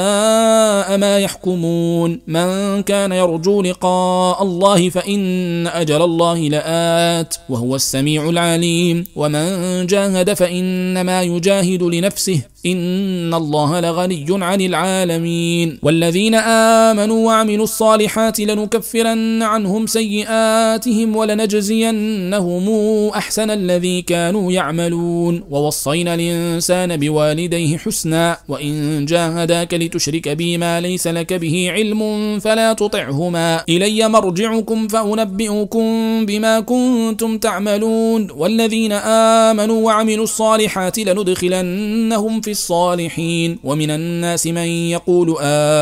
ساء ما يحكمون. من كان يرجو لقاء الله فإن أجل الله لآت وهو السميع العليم ومن جاهد فإنما يجاهد لنفسه إن الله لغني عن العالمين. والذين آمنوا وعملوا الصالحات لنكفرن عنهم سيئاتهم ولنجزينهم أحسن الذي كانوا يعملون. ووصينا الإنسان بوالديه حسنا وإن جاهداك لتشرك بي ما ليس لك به علم فلا تطعهما إلي مرجعكم فأنبئكم بما كنتم تعملون. والذين آمنوا وعملوا الصالحات لندخلنهم في الصالحين. ومن الناس من يقول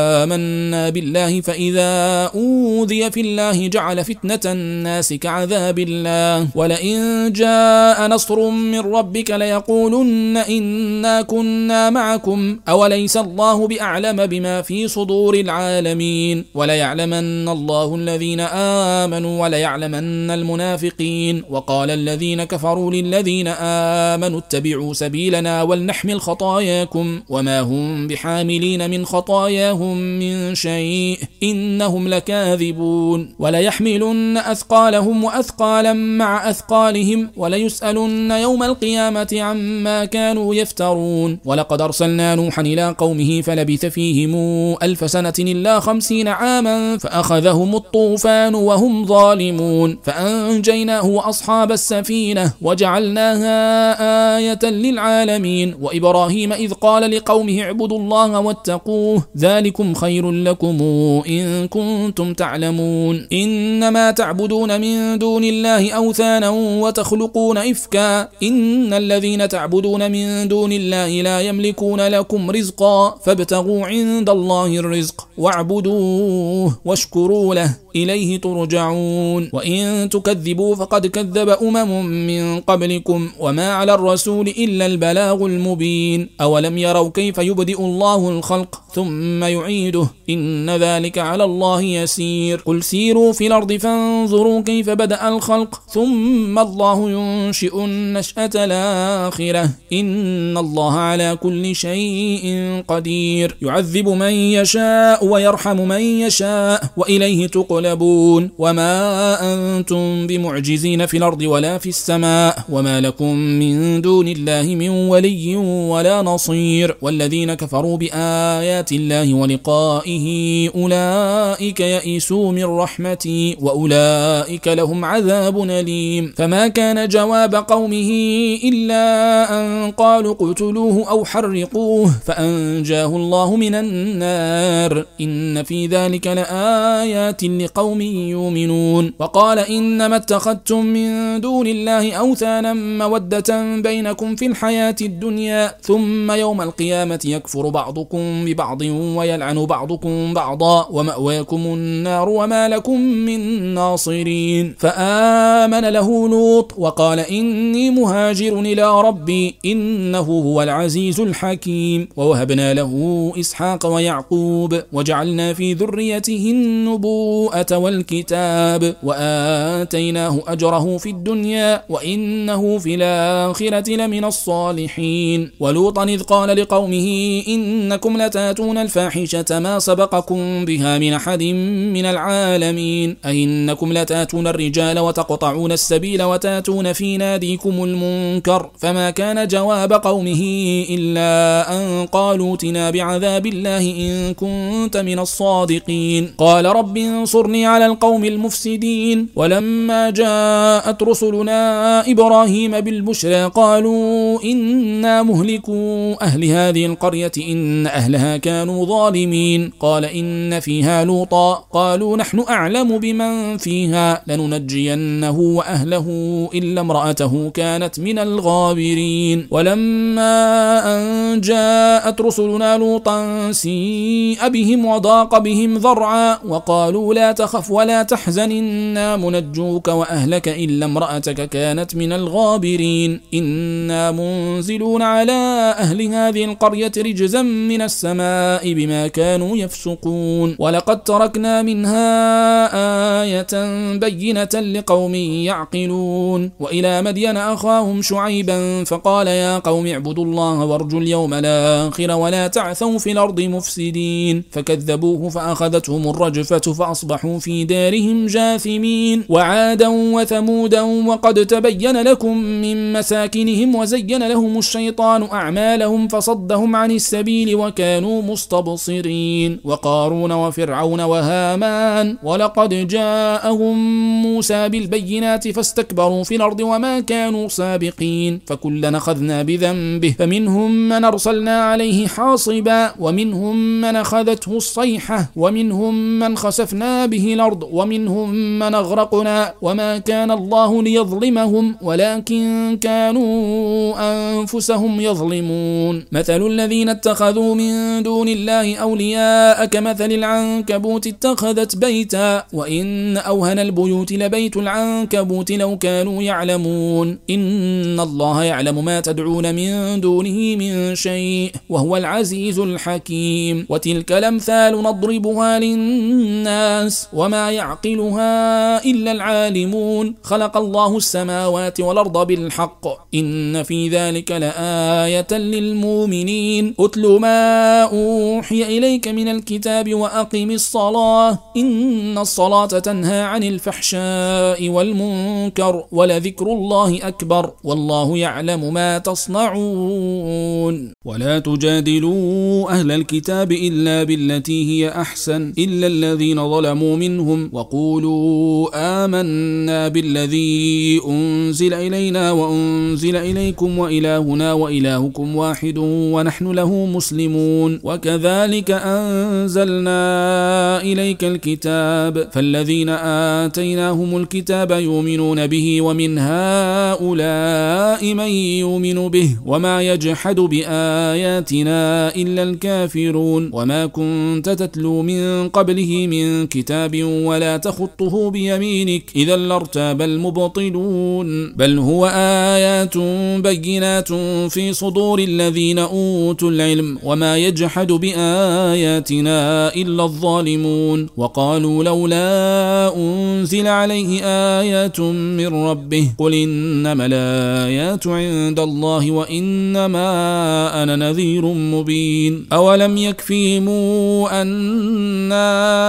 آمنا بالله فإذا أوذي في الله جعل فتنة الناس كعذاب الله ولئن جاء نصر من ربك ليقولن إنا كنا معكم أوليس الله بأعلم بما في صدور العالمين. وليعلمن الله الذين آمنوا وليعلمن المنافقين. وقال الذين كفروا للذين آمنوا اتبعوا سبيلنا ولنحمل خطاياكم وما هم بحاملين من خطاياهم من شيء إنهم لكاذبون. وليحملن أثقالهم وأثقالا مع أثقالهم وليسألن يوم القيامة عما كانوا يفترون. ولقد أرسلنا نوحا إلى قومه فلبث فيهم 1000 سنة إلا 50 عاما فأخذهم الطوفان وهم ظالمون فأنجيناه وأصحاب السفينة وجعلناها آية للعالمين. وإبراهيم إذ قال لقومه اعبدوا الله واتقوه ذلكم خير لكم إن كنتم تعلمون. إنما تعبدون من دون الله أوثانا وتخلقون إفكا إن الذين تعبدون من دون الله لا يملكون لكم رزقا فابتغوا عند الله الرزق واعبدوه واشكروا له إليه ترجعون. وإن تكذبوا فقد كذب أمم من قبلكم وما على الرسول إلا البلاغ المبين. أولم يروا كيف يبدئ الله الخلق ثم يعيده إن ذلك على الله يسير. قل سيروا في الأرض فانظروا كيف بدأ الخلق ثم الله ينشئ النشأة الآخرة إن الله على كل شيء قدير. يعذب من يشاء ويرحم من يشاء وإليه تقلبون. وما أنتم بمعجزين في الأرض ولا في السماء وما لكم من دون الله من ولي ولا نصير. والذين كفروا بآيات الله ولقائه أولئك يئسوا من رحمتي وأولئك لهم عذاب أليم. فما كان جواب قومه إلا أن قالوا اقتلوه أو حرقوه فأنجاه الله من النار إن في ذلك لآيات لقوم يؤمنون. وقال إنما اتخذتم من دون الله أوثانا مودة بينكم في الحياة الدنيا ثم يوم القيامة يكفر بعضكم ببعض ويلعن بعضكم بعضا ومأواكم النار وما لكم من ناصرين. فآمن له لوط وقال إني مهاجر إلى ربي إنه هو العزيز الحكيم. ووهبنا له إسحاق ويعقوب وجعلنا في ذريته النبوءة والكتاب وآتيناه أجره في الدنيا وإنه في الآخرة لمن الصالحين. ولوطا إذ قال لقومه إنكم لتاتون الفاحشة ما سبقكم بها من أحد من العالمين أئنكم لتاتون الرجال وتقطعون السبيل وتاتون في ناديكم المنكر. فما كان جواب قومه إلا أن قالوا ائتنا بعذاب الله إن كنت من الصادقين. قال رب انصرني على القوم المفسدين. ولما جاءت رسلنا إبراهيم بالبشرى قالوا إنا مهلكو أهل هذه القرية إن أهلها كانوا ظالمين. قال إن فيها لوطا. قالوا نحن أعلم بمن فيها لننجينه وأهله إلا امرأته كانت من الغابرين. ولما أن جاءت رسلنا لوطا سيء بهم وضاق بهم ذرعا وقالوا لا تخف ولا تحزن إنا منجوك وأهلك إلا امرأتك كانت من الغابرين. إنا منزلون على أهل هذه القرية رجزا من السماء بما كانوا يفسقون. ولقد تركنا منها آية بينة لقوم يعقلون. وإلى مدين أخاهم شعيبا فقال يا قوم اعبدوا الله وارجوا اليوم الآخر ولا تعثوا في الأرض مفسدين. فكذبوه فأخذتهم الرجفة فأصبحوا في دارهم جاثمين. وعادا وثمودا وقد تبين لكم من مساكنهم وزين لهم الشيطان أعمالهم فصدهم عن السبيل وكانوا مستبصرين. وقارون وفرعون وهامان ولقد جاءهم موسى بالبينات فاستكبروا في الأرض وما كانوا سابقين. فكلا أخذنا بذنبه فمنهم من أرسلنا عليه حاصبا ومنهم من أخذته الصيحة ومنهم من خسفنا به الأرض ومنهم من أغرقنا وما كان الله ليظلمهم ولكن كانوا أنفسهم يظلمون. مثل الذين اتخذوا من دون الله أولياء كمثل العنكبوت اتخذت بيتا وإن أوهن البيوت لبيت العنكبوت لو كانوا يعلمون. إن الله يعلم ما تدعون من دونه من شيء وهو العزيز الحكيم. وتلك الأمثال نضربها للناس وما يعقلها إلا العالمون. خلق الله السماوات والأرض بالحق إن في ذلك لآية للمؤمنين. أتل ما أوحي إليك من الكتاب وأقم الصلاة إن الصلاة تنهى عن الفحشاء والمنكر ولذكر الله أكبر والله يعلم ما تصنعون. ولا تجادلوا أهل الكتاب إلا بالتي هي أحسن إلا الذين ظلموا منهم وقولوا آمنا بالذي أنزل إلينا وأنزل إليكم وإلهنا وإلهكم واحد ونحن له مسلمون. وكذلك أنزلنا إليك الكتاب فالذين آتيناهم الكتاب يؤمنون به ومن هؤلاء من يؤمن به وما يجحد بآياتنا إلا الكافرون. وما كنت تتلو من قبله من كتاب ولا تخطه بيمينك إذا لارتاب المبطلون. بل هو آيات بينات في صدور الذين أوتوا العلم وما يجحد بآياتنا إلا الظالمون. وقالوا لولا أنزل عليه آيات من ربه قل إنما الآيات عند الله وإنما أنا نذير مبين. أولم يكفيهم أنا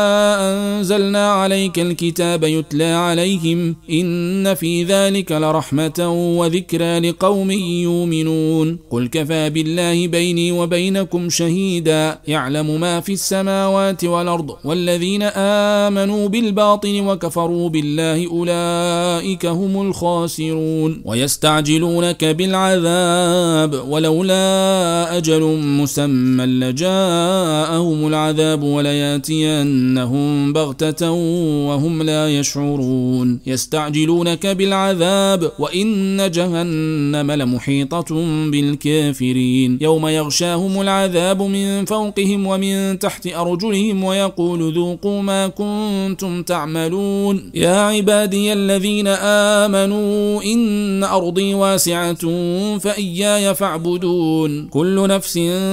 أنزلنا عليك الكتاب يتلى عليهم إن في ذلك لرحمة وذكرى لقوم يؤمنون. قل كفى بالله بيني وبينكم شهيدا يعلم ما في السماوات والأرض والذين آمنوا بالباطل وكفروا بالله أولئك هم الخاسرون. ويستعجلونك بالعذاب ولولا أجل مسمى لجاءهم العذاب ولياتينهم بغتة وهم لا يشعرون. يستعجلونك بالعذاب وإن جهنم لمحيطة بالكافرين. يوم يغشاهم العذاب من فوقهم ومن تحت أرجلهم ويقول ذوقوا ما كنتم تعملون. يا عبادي الذين آمنوا إن أرضي واسعة فإياي فاعبدون. كل نفس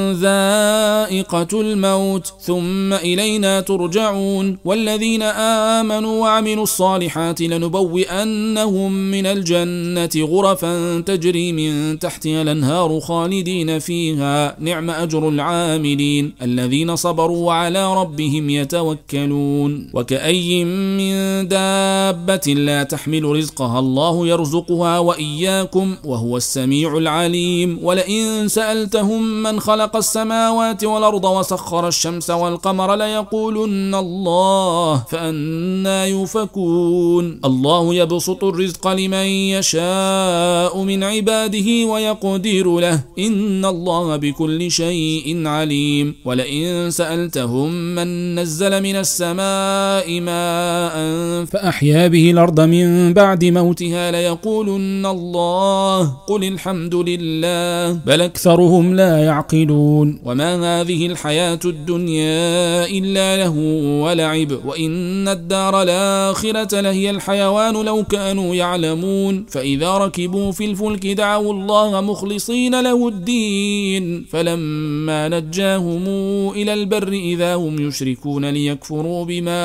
ذائقة الموت ثم إلينا ترجعون. والذين آمنوا وعملوا الصالحات لنبوئنهم من الجنة غرفا تجري من تحتها الأنهار خالدين فيها نعم أجر العاملين الذين صبروا وعلى ربهم يتوكلون. وكأي من دابة لا تحمل رزقها الله يرزقها وإياكم وهو السميع العليم. ولئن سألتهم من خلق السماوات والأرض وسخر الشمس والقمر ليقولن الله فأنى يؤفكون. الله يبسط الرزق لمن يشاء من عباده ويقدر له إن الله بكل شيء عليم. ولئن سألتهم من نزل من السماء ماء فأحيا به الأرض من بعد موتها ليقولن الله قل الحمد لله بل أكثرهم لا يعقلون. وما هذه الحياة الدنيا إلا له ولعب وإن الدار الآخرة لهي الحيوان لو كانوا يعلمون. فإذا ركبوا في الفلك دعوا الله مخلصين له الدين فلما نجاهم إلى البر إذا هم يشركون ليكفروا بما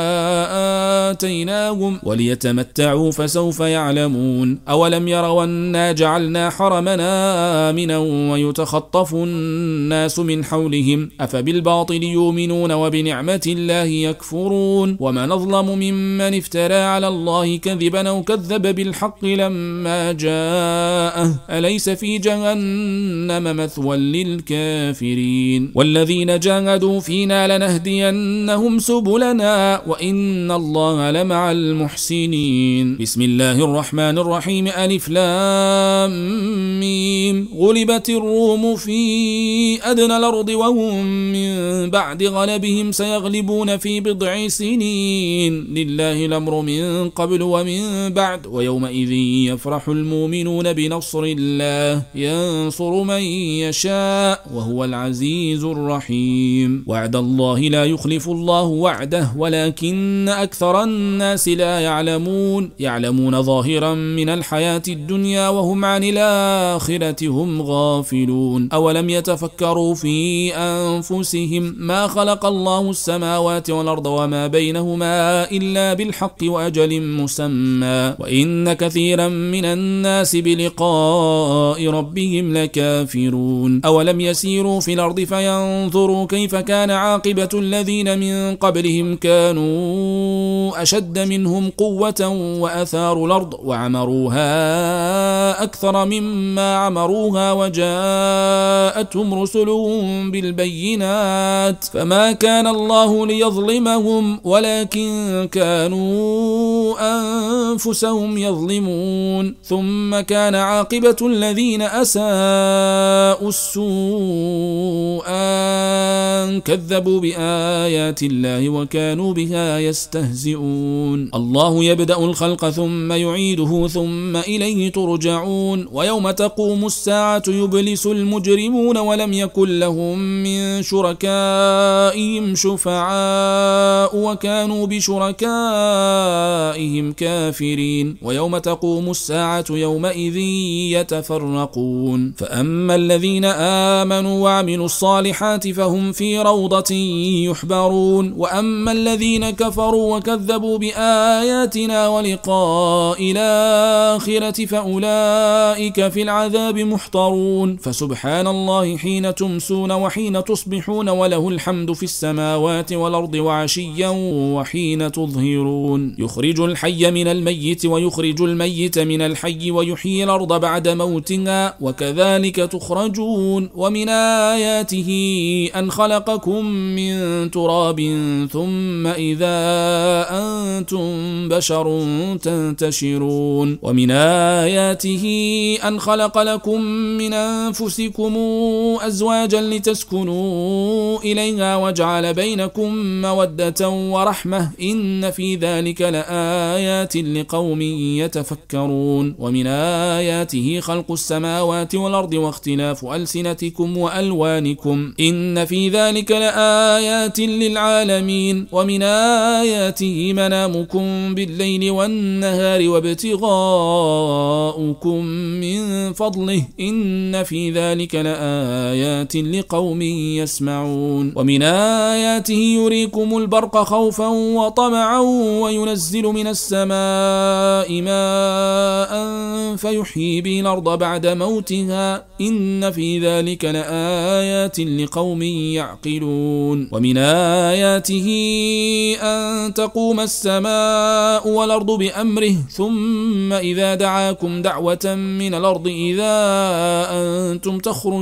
آتيناهم وليتمتعوا فسوف يعلمون. أولم يروا أنا جعلنا حرمنا آمنا ويتخطف الناس من حولهم أفبالباطل يؤمنون وبنعمة الله يكفرون. ومن أظلم ممن افترى على الله كذبا أو كذب بالحق لما جاءه أليس في جهنم مثوى للكافرين. والذين جاهدوا فينا لنهدينهم سبلنا وإن الله لمع المحسنين. بسم الله الرحمن الرحيم ألف لام ميم غلبت الروم في أدنى الأرض وهم من بعد غلبهم سيغلبون في بضع سنين لله الأمر من قبل ومن بعد ويومئذ يفرح المؤمنون بنصر الله ينصر من يشاء وهو العزيز الرحيم. وعد الله لا يخلف الله وعده ولكن أكثر الناس لا يعلمون ظاهرا من الحياة الدنيا وهم عن الآخرة هم غافلون. أولم يتفكروا في أنفسهم ما خلق الله السماوات والأرض وما بينهما إلا بالحق وأجل مسمى وإن كثيرا من الناس بلقاء ربهم لكافرون. أولم يسيروا في الأرض فينظروا كيف كان عاقبة الذين من قبلهم كانوا أشد منهم قوة وأثاروا الأرض وعمروها أكثر مما عمروها وجاءتهم رسلهم بالبينات فما كان الله ليظلمهم ولكن كانوا أنفسهم يظلمون. ثم كان عاقبة الذين أساءوا السوء أن كذبوا بآيات الله وكانوا بها يستهزئون. الله يبدأ الخلق ثم يعيده ثم إليه ترجعون. ويوم تقوم الساعة يبلس المجرمون ولم يكن لهم من شركائهم شفعاء وكانوا بشركائهم كافرين. ويوم تقوم الساعة يومئذ يتفرقون فأما الذين آمنوا وعملوا الصالحات فهم في روضة يحبرون وأما الذين كفروا وكذبوا بآياتنا ولقاء الآخرة فأولئك في العذاب محضرون. فسبحان الله حين تمسون وحين تصبحون وله الحمد في السماوات والأرض وعشيا وحين تظهرون. يخرج الحي من الميت ويخرج الميت من الحي ويحيي الأرض بعد موتها وكذلك تخرجون. ومن آياته أن خلقكم من تراب ثم إذا أنتم بشر تنتشرون. ومن آياته أن خلق لكم من أنفسكم أزواجا لتسكنوا إليها وجعل بينكم مودة ورحمة إن في ذلك لآيات لقوم يتفكرون. ومن آياته خلق السماوات والأرض واختلاف ألسنتكم وألوانكم إن في ذلك لآيات للعالمين. ومن آياته منامكم بالليل والنهار وابتغاؤكم من فضله إن في ذلك لآيات لقوم يسمعون. ومن آياته يريكم البرق خوفا وطمعا وينزل من السماء ماء فيحيي به الأرض بعد موتها إن في ذلك لآيات لقوم يعقلون. ومن آياته أن تقوم السماء والأرض بأمره ثم إذا دعاكم دعوة من الأرض إذا أنتم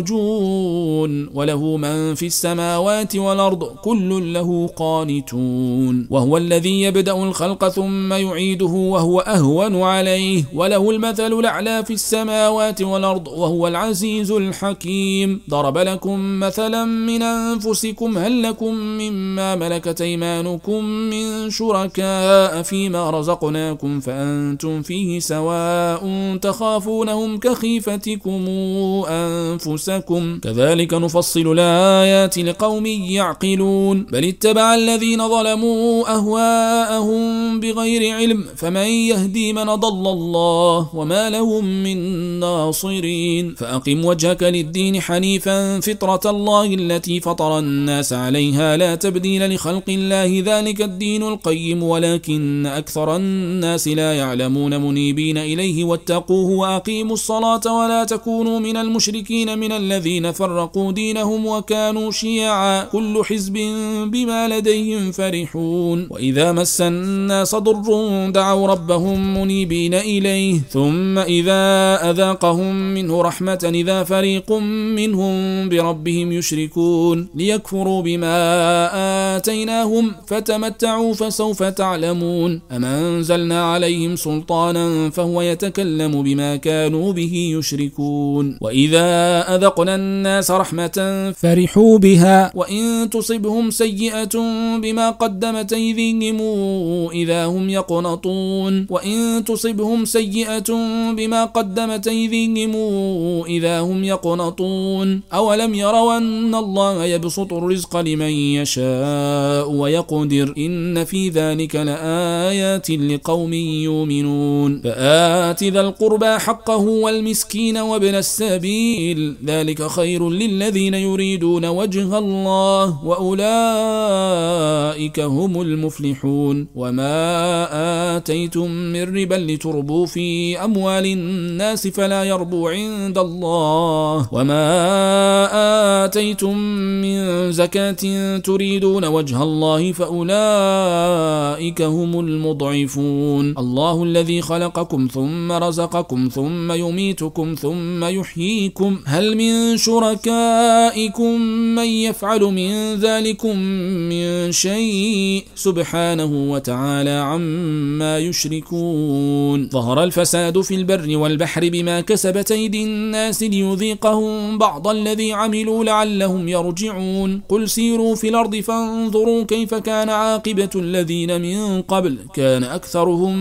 تخرجون وله من في السماوات والأرض كل له قانتون. وهو الذي يبدأ الخلق ثم يعيده وهو أهون عليه وله المثل الأعلى في السماوات والأرض وهو العزيز العزيز الحكيم. ضرب لكم مثلا من أنفسكم هل لكم مما ملكت أيمانكم من شركاء فيما رزقناكم فأنتم فيه سواء تخافونهم كخيفتكم أنفسكم كذلك نفصل الآيات لقوم يعقلون. بل اتبع الذين ظلموا أهواءهم بغير علم فمن يهدي من ضل الله وما لهم من ناصرين. فأقم وجهك للدين حنيفا فطرة الله التي فطر الناس عليها لا تبديل لخلق الله ذلك الدين القيم ولكن أكثر الناس لا يعلمون. منيبين إليه واتقوه وأقيموا الصلاة ولا تكونوا من المشركين من الذين فرقوا دينهم وكانوا شيعا كل حزب بما لديهم فرحون. وإذا مس الناس ضر دعوا ربهم منيبين إليه ثم إذا أذاقهم منه رحمة إذا فريق منهم بربهم يشركون ليكفروا بما آتيناهم فتمتعوا فسوف تعلمون. أم أنزلنا عليهم سلطانا فهو يتكلم بما كانوا به يشركون. وإذا أذقنا الناس رحمة فرحوا بها وإن تصبهم سيئة بما قدمت أيديهم إذا هم يقنطون. وإن تصبهم سيئة بما قدمت أيديهم إذا هم يقنطون. أولم يروا أن الله يبسط الرزق لمن يشاء ويقدر إن في ذلك لآيات لقوم يؤمنون. فآت ذا القربى حقه والمسكين وابن السبيل ذلك خير للذين يريدون وجه الله وأولئك هم المفلحون. وما آتيتم من ربا لتربوا في أموال الناس فلا يربو عند الله وما آتيتم من زكاة تريدون وجه الله فأولئك هم المضعفون. الله الذي خلقكم ثم رزقكم ثم يميتكم ثم يحييكم هل من شركائكم من يفعل من ذلكم من شيء سبحانه وتعالى عما يشركون. ظهر الفساد في البر والبحر بما كسبت أيدي الناس ليذيقهم بعض الذي عملوا لعلهم يرجعون. قل سيروا في الأرض فانظروا كيف كان عاقبة الذين من قبل كان أكثرهم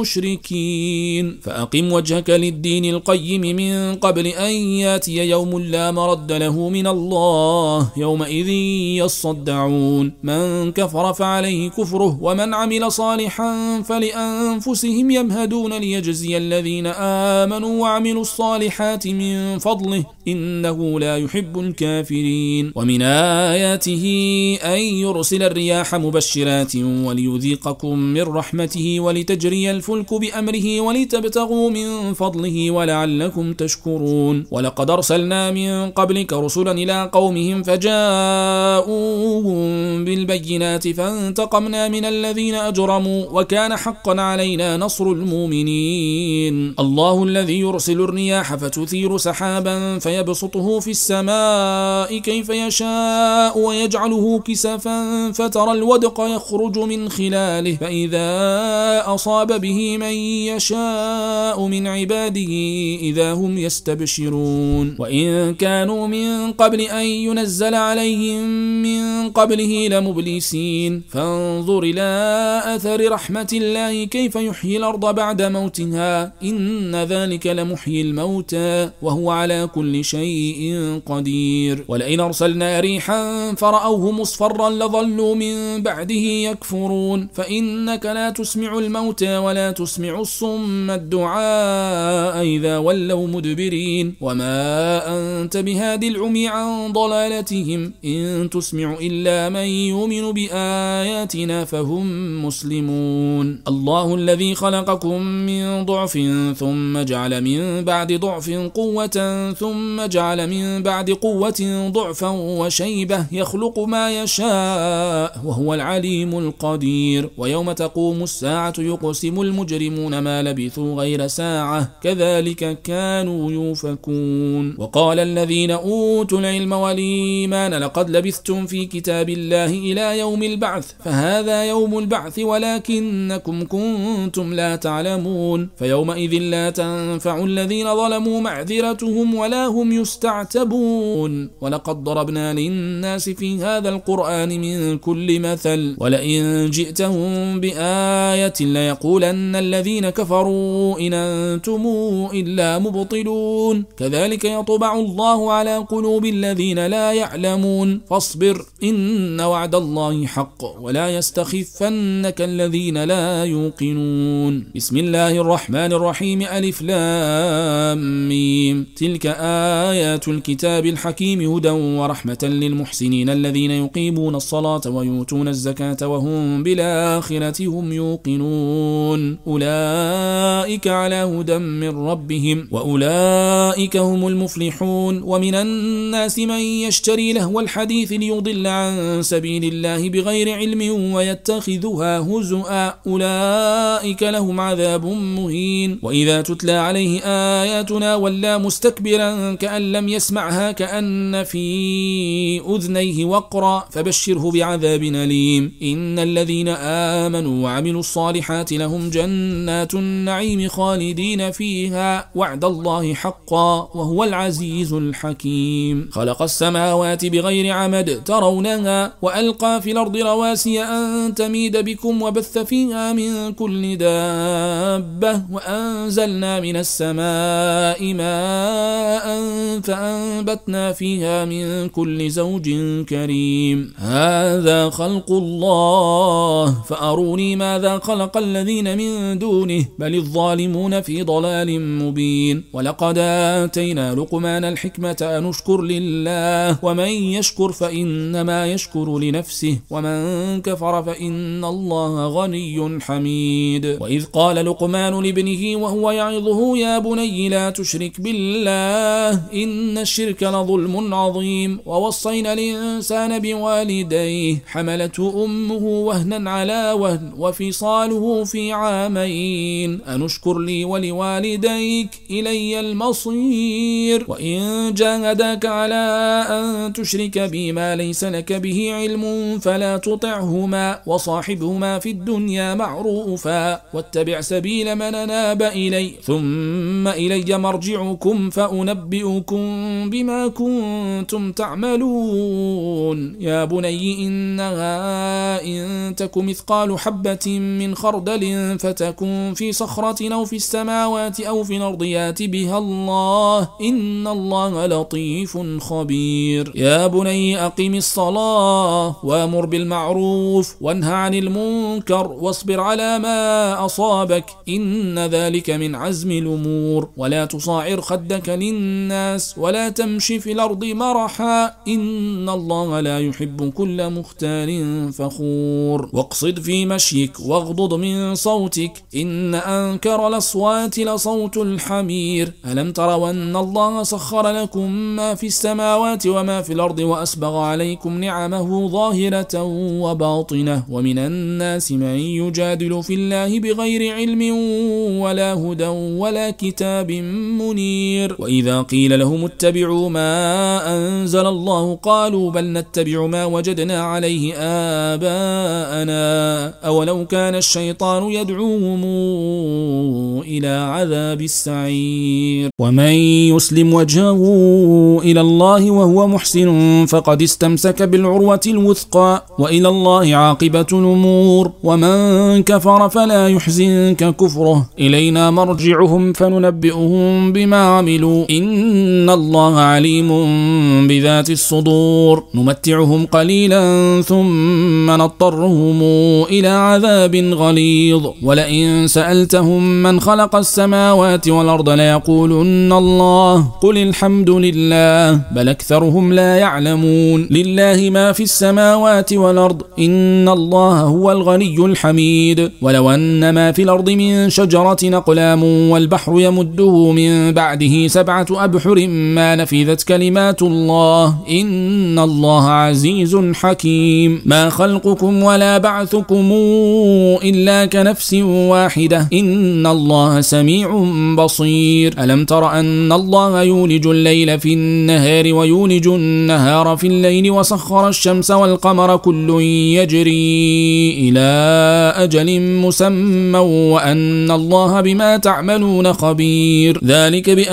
مشركين. فأقم وجهك للدين القيم من قبل أن ياتي يوم لا مرد له من الله يومئذ يصدعون. من كفر فعليه كفره ومن عمل صالحا فلأنفسهم يمهدون ليجزي الذين آمنوا وعملوا الصالحات من فضله إنه لا يحب الكافرين. ومن آياته أن يرسل الرياح مبشرات وليذيقكم من رحمته ولتجري الفلك بأمره ولتبتغوا من فضله ولعلكم تشكرون. ولقد أرسلنا من قبلك رسلا إلى قومهم فجاءوهم بالبينات فانتقمنا من الذين أجرموا وكان حقا علينا نصر المؤمنين. الله الذي يرسل الرياح فتثير سحابا فيبسطه في السماء كيف يشاء ويجعله كسفا فترى الودق يخرج من خلاله فإذا أصاب به من يشاء من عباده إذا هم يستبشرون. وإن كانوا من قبل أن ينزل عليهم من قبله لمبلسين. فانظر إلى أثر رحمة الله كيف يحيي الأرض بعد موتها إن ذلك لمحيي الموتى وهو على كل شيء قدير. ولئن أرسلنا ريحا فرأوه مصفرا لظلوا من بعده يكفرون. فإنك لا تسمع الموتى ولا تسمع الصم الدعاء إذا ولوا مدبرين. وما أنت بهاد العمي عن ضلالتهم إن تسمع إلا من يؤمن بآياتنا فهم مسلمون. الله الذي خلقكم من ضعف ثم جعل من بعد ضعف قوة ثم جعل من بعد قوة ضعفا وشيبة يخلق ما يشاء وهو العليم القدير. ويوم تقوم الساعة يقسم المجرمون ما لبثوا غير ساعة كذلك كانوا يوفكون. وقال الذين أوتوا العلم والإيمان لقد لبثتم في كتاب الله إلى يوم البعث فهذا يوم البعث ولكنكم كنتم لا تعلمون. فيومئذ لا تنفع الذين ظلموا معذرتهم يستكبرون ولا هم يستعتبون. ولقد ضربنا للناس في هذا القرآن من كل مثل ولئن جئتهم بآية ليقولن الذين كفروا إن أنتم إلا مبطلون. كذلك يطبع الله على قلوب الذين لا يعلمون. فاصبر إن وعد الله حق ولا يستخفنك الذين لا يوقنون. بسم الله الرحمن الرحيم. ألف لام ميم. تلك آيات الكتاب الحكيم هدى ورحمة للمحسنين الذين يقيمون الصلاة ويؤتون الزكاة وهم بالآخرة هم يوقنون. أولئك على هدى من ربهم وأولئك هم المفلحون. ومن الناس من يشتري لهو الحديث ليضل عن سبيل الله بغير علم ويتخذها هزؤا أولئك لهم عذاب مهين. وإذا تتلى عليه آياتنا ولى مستكبرا كأن لم يسمعها كأن في أذنيه وقرا فبشره بعذاب أليم. إن الذين آمنوا وعملوا الصالحات لهم جنات النعيم خالدين فيها وعد الله حقا وهو العزيز الحكيم. خلق السماوات بغير عمد ترونها وألقى في الأرض رواسي أن تميد بكم وبث فيها من كل دابة وأنزلنا من السماء ماء فأنبتنا فيها من كل زوج كريم. هذا خلق الله فأروني ماذا خلق الذين من دونه بل الظالمون في ضلال مبين. ولقد آتينا لقمان الحكمة أن اشكر لله ومن يشكر فإنما يشكر لنفسه ومن كفر فإن الله غني حميد. وإذ قال لقمان لابنه وهو يعظه يا بني لا تشرك بالله إن الشرك لظلم عظيم. ووصينا الإنسان بوالديه حملته أمه وهنا على وهن وفصاله في عامين أن اشكر لي ولوالديك إلي المصير. وإن جاهداك على أن تشرك بي ما ليس لك به علم فلا تطعهما وصاحبهما في الدنيا معروفا واتبع سبيل من أناب إلي ثم إلي مرجعكم فأنبئكم بما كنتم تعملون. يا بني إنها إن تك مثقال حبة من خردل فتكن في صخرة أو في السماوات أو في الأرض يات بها الله إن الله لطيف خبير. يا بني أقم الصلاة وأمر بالمعروف وانهى عن المنكر واصبر على ما أصابك إن ذلك من عزم الأمور. ولا تصاعر خدك للناس ولا تمشي في الأرض مرحا إن الله لا يحب كل مختال فخور. واقصد في مشيك واغضض من صوتك إن أنكر الأصوات لصوت الحمير. ألم تروا أن الله سخر لكم ما في السماوات وما في الأرض وأسبغ عليكم نعمه ظاهرة وباطنة ومن الناس من يجادل في الله بغير علم ولا هدى ولا كتاب منير. وإذا قيل لهم اتبعوا ما أنزل الله قالوا بل نتبع ما وجدنا عليه آباءنا أولو كان الشيطان يدعوهم إلى عذاب السعير. ومن يسلم وجهه إلى الله وهو محسن فقد استمسك بالعروة الوثقى وإلى الله عاقبة الأمور. ومن كفر فلا يحزنك كفره إلينا مرجعهم فننبئهم بما عملوا إن الله عليم بذات الصدور. نمتعهم قليلا ثم نضطرهم إلى عذاب غليظ. ولئن سألتهم من خلق السماوات والأرض ليقولن الله قل الحمد لله بل أكثرهم لا يعلمون. لله ما في السماوات والأرض إن الله هو الغني الحميد. ولو أن ما في الأرض من شجرة أقلام والبحر يمده من بعده 7 أبحر ما نفذت كلمات الله إن الله عزيز حكيم. ما خلقكم ولا بعثكم إلا كنفس واحدة إن الله سميع بصير. ألم تر أن الله يولج الليل في النهار ويولج النهار في الليل وسخر الشمس والقمر كل يجري إلى أجل مسمى وأن الله بما تعملون خبير. ذلك بأن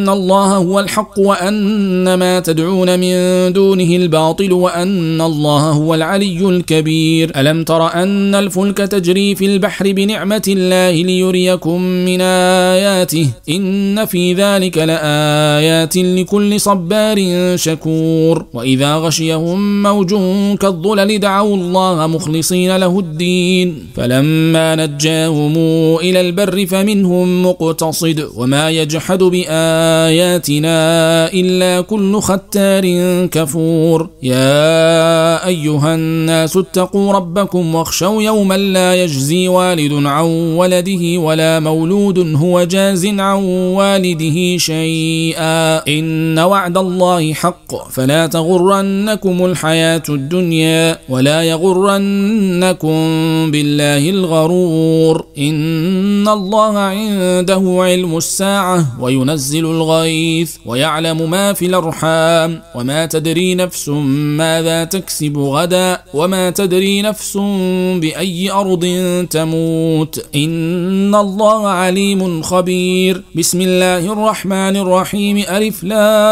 الله هو الحق وأن ما تدعون من دونه الباطل وأن الله هو العلي الكبير. ألم تر أن الفلك تجري في البحر بنعمة الله ليريكم من آياته إن في ذلك لآيات لكل صبار شكور. وإذا غشيهم موج كالظلل دعوا الله مخلصين له الدين فلما نجاهم إلى البر فمنهم مقتصد وما يجحد بآياتنا إلا كل ختار كفور. يا أيها الناس اتقوا ربكم واخشوا يوما لا يجزي والد عن ولده ولا مولود هو جاز عن والده شيئا إن وعد الله حق فلا تغرنكم الحياة الدنيا ولا يغرنكم بالله الغرور. إن الله عنده علم الساعة وينزل الغيث ويعلم ما في الأرحام وما تدري نفس ماذا تكسب غدا وما تدري نفس بأي أرض تموت إن الله عليم خبير. بسم الله الرحمن الرحيم ألف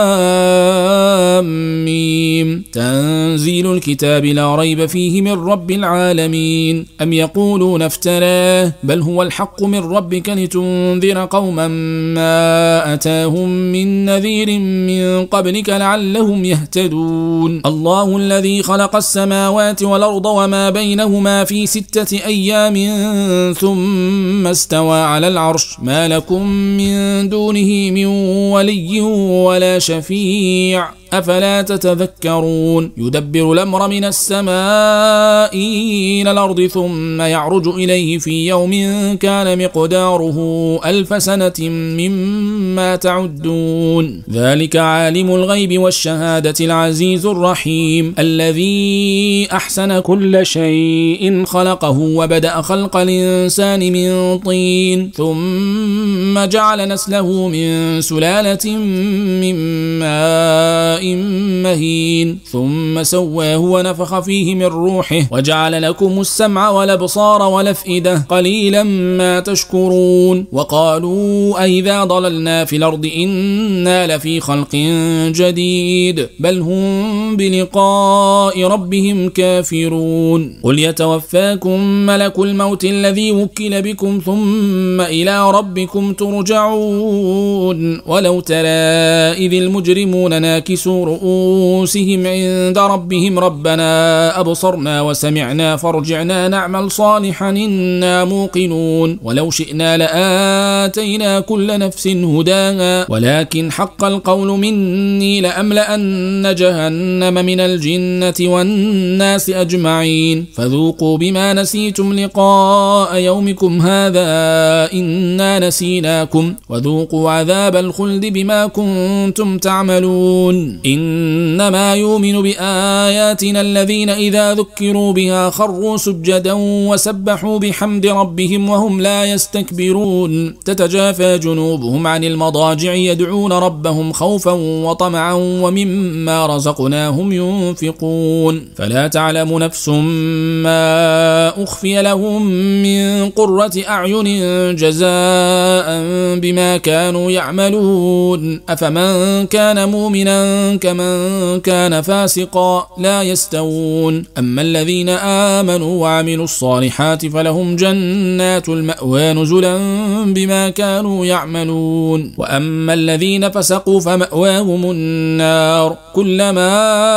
لام ميم تنزيل الكتاب لا ريب فيه من رب العالمين. أم يقولون افتراه بل هو الحق من ربك لتنذر قوما ما أتاهم من نذير من قبلك لعلهم يهتدون. الله الذي خلق السماوات والأرض وما بينهما في 6 أيام ثم استوى على العرش ما لكم من دونه من ولي ولا شفيع أفلا تتذكرون. يدبر الأمر من السماء إلى الأرض ثم يعرج إليه في يوم كان مقداره 1000 سنة مما تعدون. ذلك عالم الغيب والشهادة العزيز الرحيم الذي أحسن كل شيء خلقه وبدأ خلق الإنسان من طين ثم جعل نسله من سلالة من ماء مهين ثم سواه ونفخ فيه من روحه وجعل لكم السمع والأبصار والأفئدة قليلا ما تشكرون. وقالوا أئذا ضللنا في الأرض إنا لفي خلق جديد بل هم بلقاء ربهم كافرون. قل يتوفاكم ملك الموت الذي وكل بكم ثم إلى ربكم ترجعون. ولو ترى إذ المجرمون ناكسوا رؤوسهم عند ربهم ربنا أبصرنا وسمعنا فارجعنا نعمل صالحا إنا موقنون. ولو شئنا لآتينا كل نفس هداها ولكن حق القول مني لأملأن جهنم من الجنة والناس أجمعين فذوقوا بما نسيتم لقاء يومكم هذا إنا نسيناكم وذوقوا عذاب الخلد بما كنتم تعملون. إنما يؤمن بآياتنا الذين إذا ذكروا بها خروا سجدا وسبحوا بحمد ربهم وهم لا يستكبرون. تتجافى جنوبهم عن المضاجع يدعون ربهم خوفا وطمعا ومما رزقناهم ينفقون. فلا تعلم نفس ما أخفي لهم من قرة أعين جزاء بما كانوا يعملون. أفمن كان مؤمنا كمن كان فاسقا لا يستوون. أما الذين آمنوا وعملوا الصالحات فلهم جنات المأوى نزلا بما كانوا يعملون. وأما الذين فسقوا فمأواهم النار كلما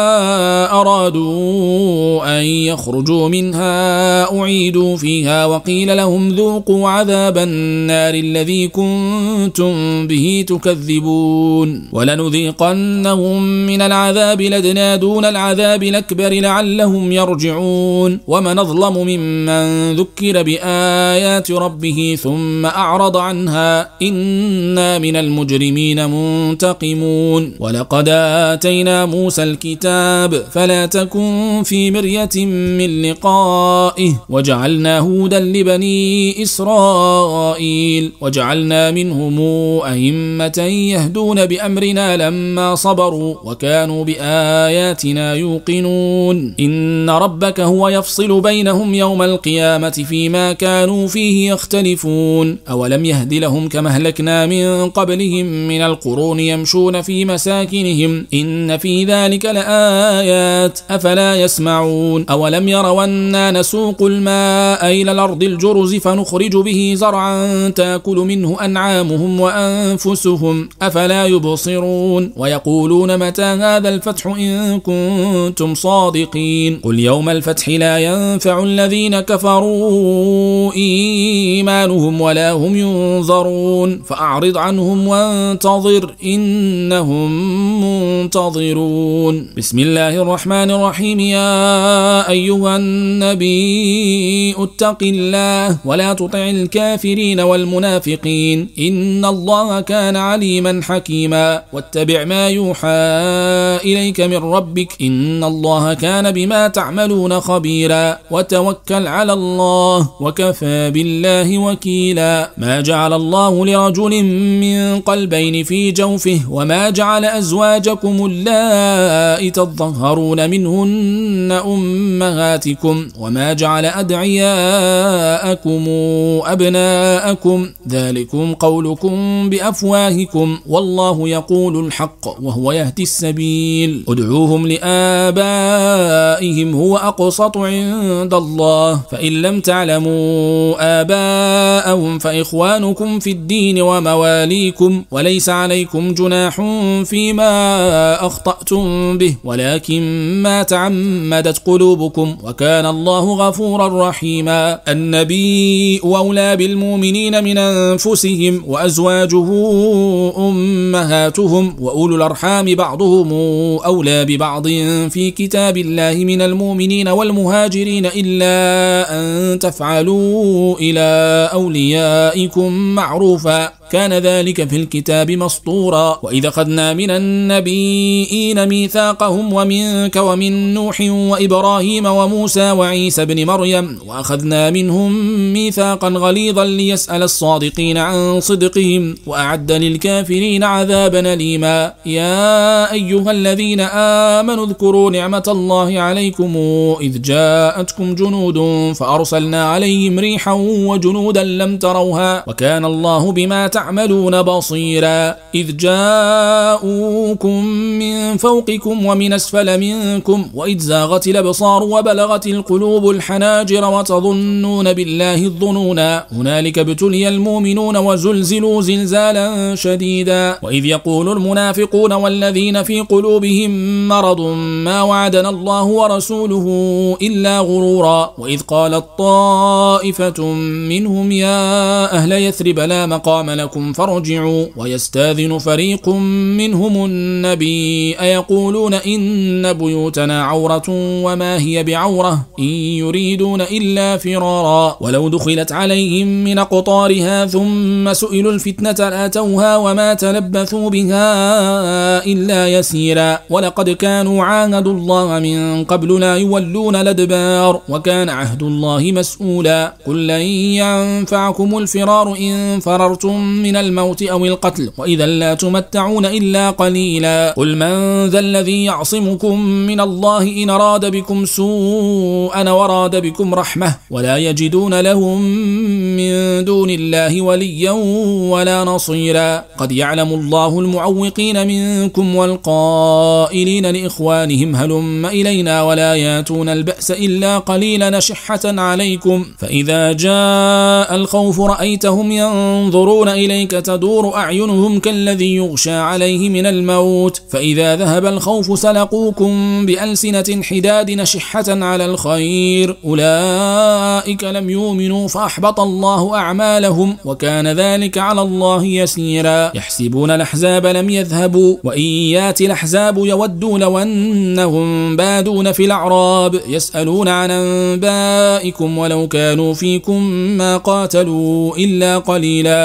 أرادوا أن يخرجوا منها أعيدوا فيها وقيل لهم ذوقوا عذاب النار الذي كنتم به تكذبون. ولنذيقنهم من العذاب لدنا دون العذاب الأكبر لعلهم يرجعون. ومن أظلم ممن ذكر بآيات ربه ثم أعرض عنها إنا من المجرمين منتقمون. ولقد آتينا موسى الكتاب فلا تكن في مرية من لقائه وجعلناه هدى لبني إسرائيل وجعلنا منهم أئمة يهدون بأمرنا لما صبروا كفروا وكانوا بآياتنا يوقنون إن ربك هو يفصل بينهم يوم القيامة فيما كانوا فيه يختلفون أولم يهد لهم كما أهلكنا من قبلهم من القرون يمشون في مساكنهم إن في ذلك لآيات أفلا يسمعون أولم يروا أنا نسوق الماء إلى الأرض الجرز فنخرج به زرعا تأكل منه أنعامهم وأنفسهم أفلا يبصرون ويقولون متى هذا الفتح إن كنتم صادقين قل يوم الفتح لا ينفع الذين كفروا إيمانهم ولا هم ينظرون فأعرض عنهم وانتظر إنهم منتظرون بسم الله الرحمن الرحيم يا أيها النبي اتق الله ولا تطع الكافرين والمنافقين إن الله كان عليما حكيما واتبع ما يوحى إليك من ربك إن الله كان بما تعملون خبيرا وتوكل على الله وكفى بالله وكيلا ما جعل الله لرجل من قلبين في جوفه وما جعل أزواجكم اللائي تظهرون منهن أمهاتكم وما جعل أدعياءكم أبناءكم ذلكم قولكم بأفواهكم والله يقول الحق وهو يهدي السبيل ادعوهم لآبائهم هو أقسط عند الله فإن لم تعلموا آباءهم فإخوانكم في الدين ومواليكم وليس عليكم جناح فيما أخطأتم به ولكن ما تعمدت قلوبكم وكان الله غفورا رحيما النبي أولى بالمؤمنين من أنفسهم وأزواجه أمهاتهم وأولو الأرحام بعضهم أولى ببعض في كتاب الله من المؤمنين والمهاجرين إلا أن تفعلوا إلى أوليائكم معروفا كان ذلك في الكتاب مسطورا وإذا أخذنا من النبيين ميثاقهم ومنك ومن نوح وإبراهيم وموسى وعيسى بن مريم وأخذنا منهم ميثاقا غليظا ليسأل الصادقين عن صدقهم وأعد للكافرين عذابا أليما يا أيها الذين آمنوا اذكروا نعمة الله عليكم إذ جاءتكم جنود فأرسلنا عليهم ريحا وجنودا لم تروها وكان الله بما تعملون بصيرا إذ جاءوكم من فوقكم ومن أسفل منكم وإذ زاغت الأبصار وبلغت القلوب الحناجر وتظنون بالله الظنونا هنالك ابتلي المؤمنون وزلزلوا زلزالا شديدا وإذ يقول المنافقون والذين في قلوبهم مرض ما وعدنا الله ورسوله إلا غرورا وإذ قالت طائفة منهم يا أهل يثرب لا مقام لكم فارجعوا ويستاذن فريق منهم النبي أيقولون إن بيوتنا عورة وما هي بعورة إن يريدون إلا فرارا ولو دخلت عليهم من أقطارها ثم سئلوا الفتنة لأتوها وما تلبثوا بها إلا يسيرا ولقد كانوا عاهدوا الله من قبل لا يولون الأدبار وكان عهد الله مسؤولا قل لن ينفعكم الفرار إن فررتم من الموت أو القتل وإذا لا تمتعون إلا قليلا قل من ذا الذي يعصمكم من الله إن أراد بكم سوءا وراد بكم رحمة ولا يجدون لهم من دون الله وليا ولا نصيرا قد يعلم الله المعوقين منكم والقائلين لإخوانهم هلم إلينا ولا ياتون البأس إلا قليلا نشحة عليكم فإذا جاء الخوف رأيتهم ينظرون إليك تدور أعينهم كالذي يغشى عليه من الموت فإذا ذهب الخوف سلقوكم بألسنة حداد نشحة على الخير أولئك لم يؤمنوا فأحبط الله أعمالهم وكان ذلك على الله يسيرا يحسبون الأحزاب لم يذهبوا وإن يات الأحزاب يودوا لو أنهم بادون في الأعراب يسألون عن أنبائكم ولو كانوا فيكم ما قاتلوا إلا قليلا لقد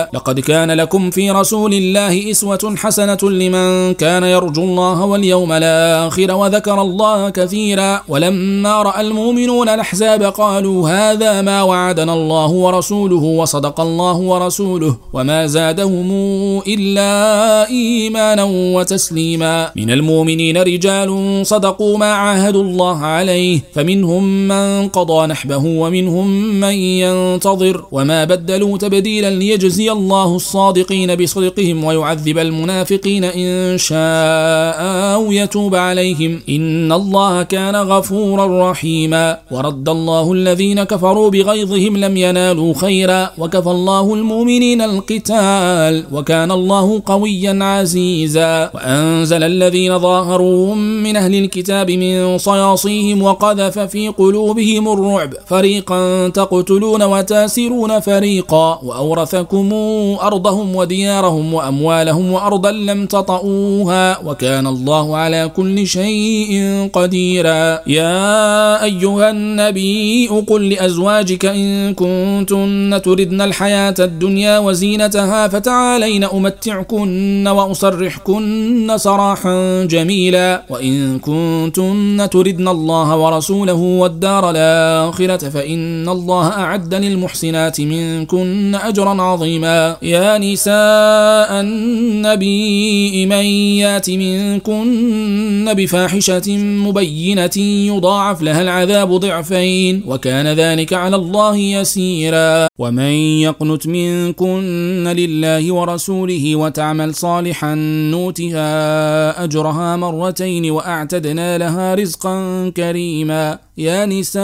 كان لكم في رسول الله أسوة حسنة لمن كان يرجو الله واليوم الآخر وذكر الله كثيرا. ولما رأى المؤمنون الأحزاب قالوا هذا ما وعدنا الله ورسوله وصدق الله ورسوله وما زادهم إلا إيمانا وتسليما. من المؤمنين رجال صدقوا ما عاهدوا الله عليه فمنهم من قضى نحبه ومنهم من ينتظر وما بدلوا تبديلا ليجزي الله الصادقين بصدقهم ويعذب المنافقين إن شاء أو يتوب عليهم إن الله كان غفورا رحيما. ورد الله الذين كفروا بغيظهم لم ينالوا خيرا وكفى الله المؤمنين القتال وكان الله قويا عزيزا. وأنزل الذين ظاهروهم من أهل الكتاب من صياصيهم وقذف في قلوبهم الرعب فريقا تقتلون وتاسرون فريقا وأورثكم أرضهم وديارهم وأموالهم وأرضا لم تطئوها وكان الله على كل شيء قديرا. يا أيها النبي قل لأزواجك إن كنتن تردن الحياة الدنيا وزينتها فتعالين أمتعكن وأصرحكن سراحا جميلا. وإن كنتن تردن الله ورسوله والدار الآخرة فإن الله أعد للمحسنات منكن أجرا عظيما. يا نساء النبي من يات منكن بفاحشة مبينة يضاعف لها العذاب ضعفين وكان ذلك على الله يسيرا. ومن يقنت منكن لله ورسوله وتعمل صالحا نوتها أجرها مرتين وأعتدنا لها رزقا كريما. يا نساء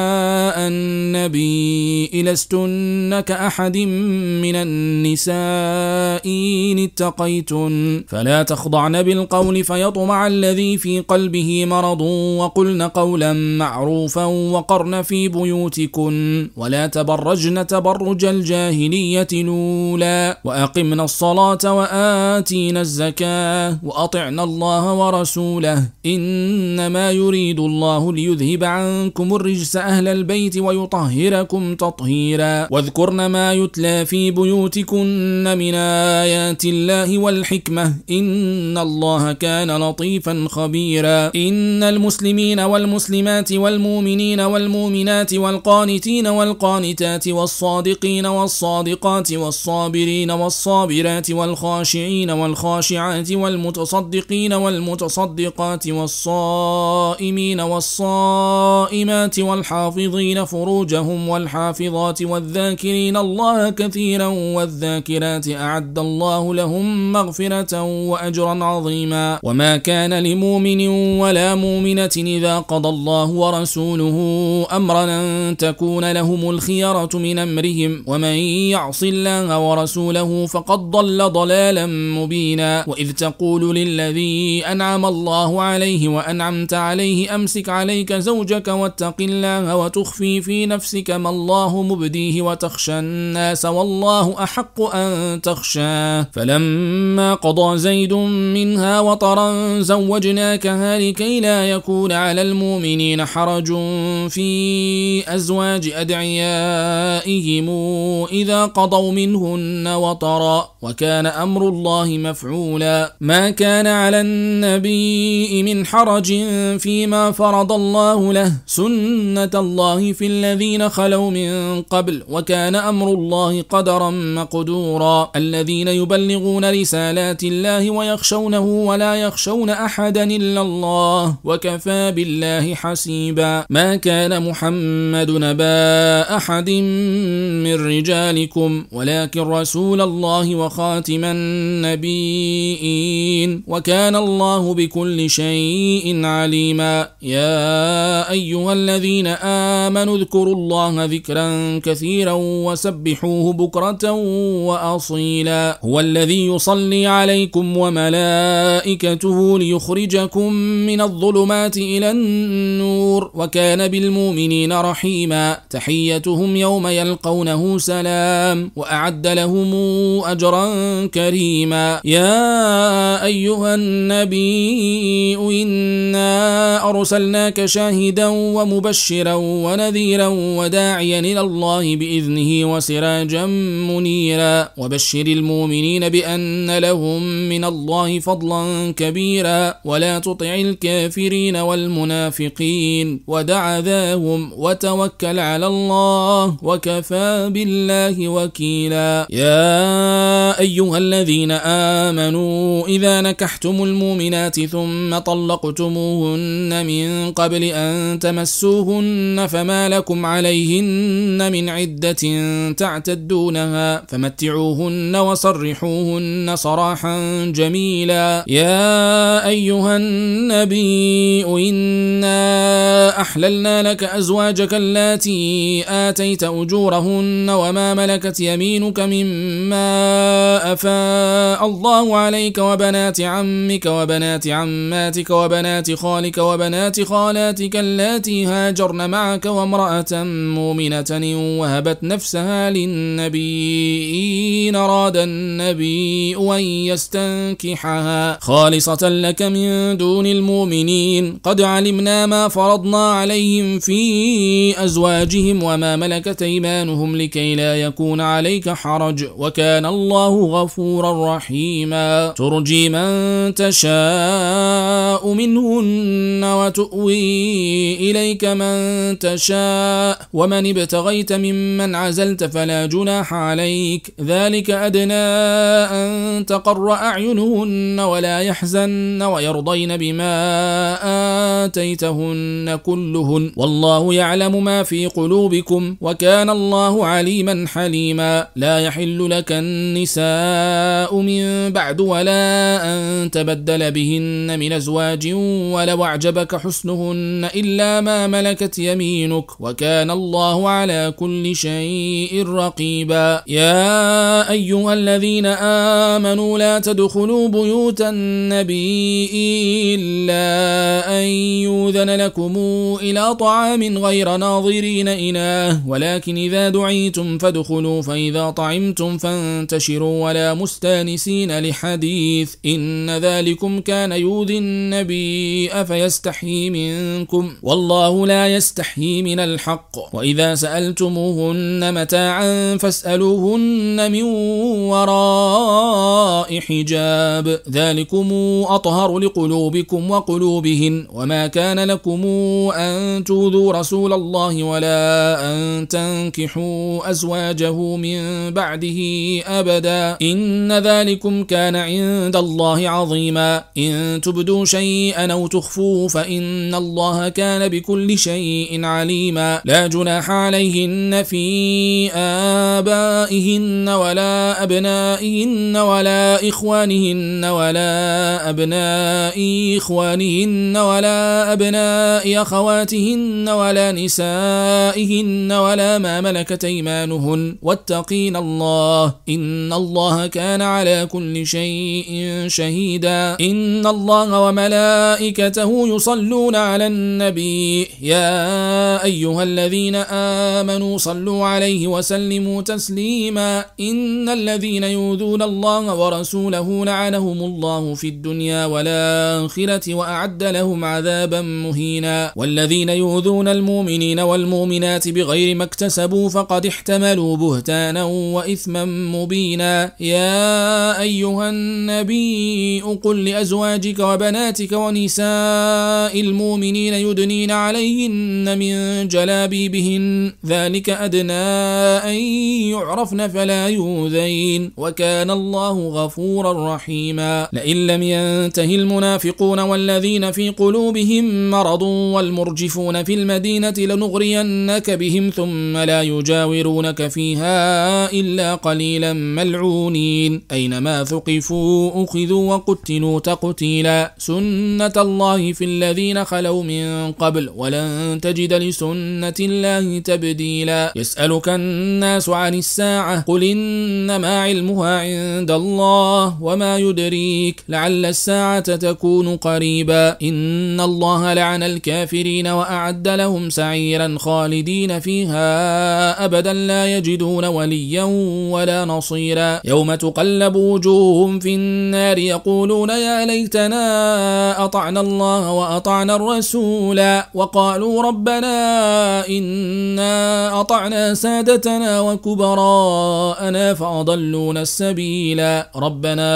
النبي لستن كأحد من النساء إن اتقيتن فلا تخضعن بالقول فيطمع الذي في قلبه مرض وقلن قولا معروفا وقرن في بيوتكن ولا تبرجن تبرج الجاهلية الأولى وأقمن الصلاة وآتينا الزكاة وأطعنا الله ورسوله إنما يريد الله ليذهب عنكم الرجس أهل البيت ويطهركم تطهيرا. واذكرن ما يتلى في بيوتكن من آيات الله والحكمة إن الله كان لطيفا خبيرا. إن المسلمين والمسلمات والمؤمنين والمؤمنات والقانتين والقانتات والصادقين والصادقات والصابرين والصابرات والخاشعين والخاشعات والمتصدقين والمتصدقات والصائمين والصائمات والحافظين فروجهم والحافظات والذاكرين الله كثيرا والذاكرات أعد الله لهم مغفرة وأجرا عظيما. وما كان لمؤمن ولا مؤمنة إذا قضى الله ورسوله أمرا أن تكون لهم الخيرة من أمرهم ومن يعص الله ورسوله فقد ضل ضلالا مبينا. وإذ تقول للذي أنعم الله عليه وأنعمت عليه أمسك عليك زوجك واتق الله وتخفي في نفسك ما الله مبديه وتخشى الناس والله أحق أن تخشاه فلما قضى زيد منها وطرا زوجناكها لكي لا يكون على المؤمنين حرج في أزواج أدعيائهم إذا قضوا منهن وطرا وكان أمر الله مفعولا. ما كان على النبي من حرج فيما فرض الله له سنة الله في الذين خلوا من قبل وكان أمر الله قدرا مقدورا. الذين يبلغون رسالات الله ويخشونه ولا يخشون أحدا إلا الله وكفى بالله حسيبا. ما كان محمد نبا أحد من رجالكم ولكن رسول الله وخاتم النبيين وكان الله بكل شيء عليما. يا أيها الذين آمنوا اذكروا الله ذكرا كثيرا وسبحوه بكرة وأصيلا. هو الذي يصلي عليكم وملائكته ليخرجكم من الظلمات إلى النور وكان بالمؤمنين رحيما. تحيتهم يوم يلقونه سلام وأعد لهم أجرا كريما. يا أيها النبي إنا أرسلناك شاهدا شاهدا ومبشرا ونذيرا وداعيا إلى الله بإذنه وسراجا منيرا وبشر المؤمنين بأن لهم من الله فضلا كبيرا ولا تطع الكافرين والمنافقين ودع ذاهم وتوكل على الله وكفى بالله وكيلا. يا أيها الذين آمنوا إذا نكحتم المؤمنات ثم طلقتموهن من قبل أن تمسوهن فما لكم عليهن من عدة تعتدونها فمتعوهن وصرحوهن صراحا جميلا. يا أيها النبي إنا أحللنا لك أزواجك اللاتي آتيت أجورهن وما ملكت يمينك مما أفاء الله عليك وبنات عمك وبنات عماتك وبنات خالك وبنات خالاتك اللاتي هاجرن معك وامرأة مؤمنة وهبت نفسها للنبي إن أراد النبي أن يستنكحها خالصة لك من دون المؤمنين قد علمنا ما فرضنا عليهم في أزواجهم وما ملكت أيمانهم لكي لا يكون عليك حرج وكان الله غفورا رحيما. ترجي من تشاء منهن وتؤوي إليك من تشاء ومن ابتغيت ممن عزلت فلا جناح عليك ذلك أدنى أن تقر أعينهن ولا يحزن ويرضين بما آتيتهن كلهن والله يعلم ما في قلوبكم وكان الله عليما حليما. لا يحل لك النساء من بعد ولا أن تبدل بهن من أزواج ولو أعجبك حسنهن إلا ما ملكت يمينك وكان الله على كل شيء رقيبا. يا أيها الذين آمنوا لا تدخلوا بيوت النبي إلا أن يؤذن لكم إلى طعام غير ناظرين إناه ولكن إذا دعيتم فادخلوا فإذا طعمتم فانتشروا ولا مستانسين لحديث إن ذلكم كان يؤذي النبي أفيستحيي منكم والله لا يستحيي من الحق. وإذا سألتموهن متاعا فاسألوهن من وراء حجاب ذلكم أطهر لقلوبكم وقلوبهن وما كان لكم أن تؤذوا رسول الله ولا أن تنكحوا أزواجه من بعده أبدا إن ذلكم كان عند الله عظيما. إن تبدوا شيئا أو تخفوه فإن الله كان بكل شيء عليما. لا جناح عليهن في آبائهن ولا أبنائهن ولا إخوانهن ولا أبناء إخوانهن ولا أبناء أخواتهن ولا نسائهن ولا ما ملكت أيمانهن واتقين الله إن الله كان على كل شيء شهيدا. إن الله وملائكته يصلون على النبي يا أيها الذين آمنوا صلوا عليه وسلموا تسليما. إن الذين يؤذون الله ورسوله لعنهم الله في الدنيا والآخرة وأعد لهم عذابا مهينا. والذين يؤذون المؤمنين والمؤمنات بغير ما اكتسبوا فقد احتملوا بهتانا وإثما مبينا. يا أيها النبي قل لأزواجك وبناتك ونساء المؤمنين يدنين عليهن من جلابيبهن ذلك أدنى أن يعرفن فلا يؤذين وكان الله غفورا رحيما. لئن لم ينتهي المنافقون والذين في قلوبهم مرض والمرجفون في المدينة لنغرينك بهم ثم لا يجاورونك فيها إلا قليلا ملعونين أينما ثقفوا أخذوا وقتلوا تقتيلا. سنة الله في الذين خلوا من قبل ولن تجد لسنة الله تبديلا. يسألك الناس عن الساعة قل إنما علمها عند الله وما يدريك لعل الساعة تكون قريبا. إن الله لعن الكافرين وأعد لهم سعيرا خالدين فيها أبدا لا يجدون وليا ولا نصيرا. يوم تقلب وجوههم في النار يقولون يا ليتنا أطعنا الله وأطعنا الرسول سبيلا وقالوا ربنا إنا أطعنا سادتنا وكبراءنا فأضلونا السبيلا ربنا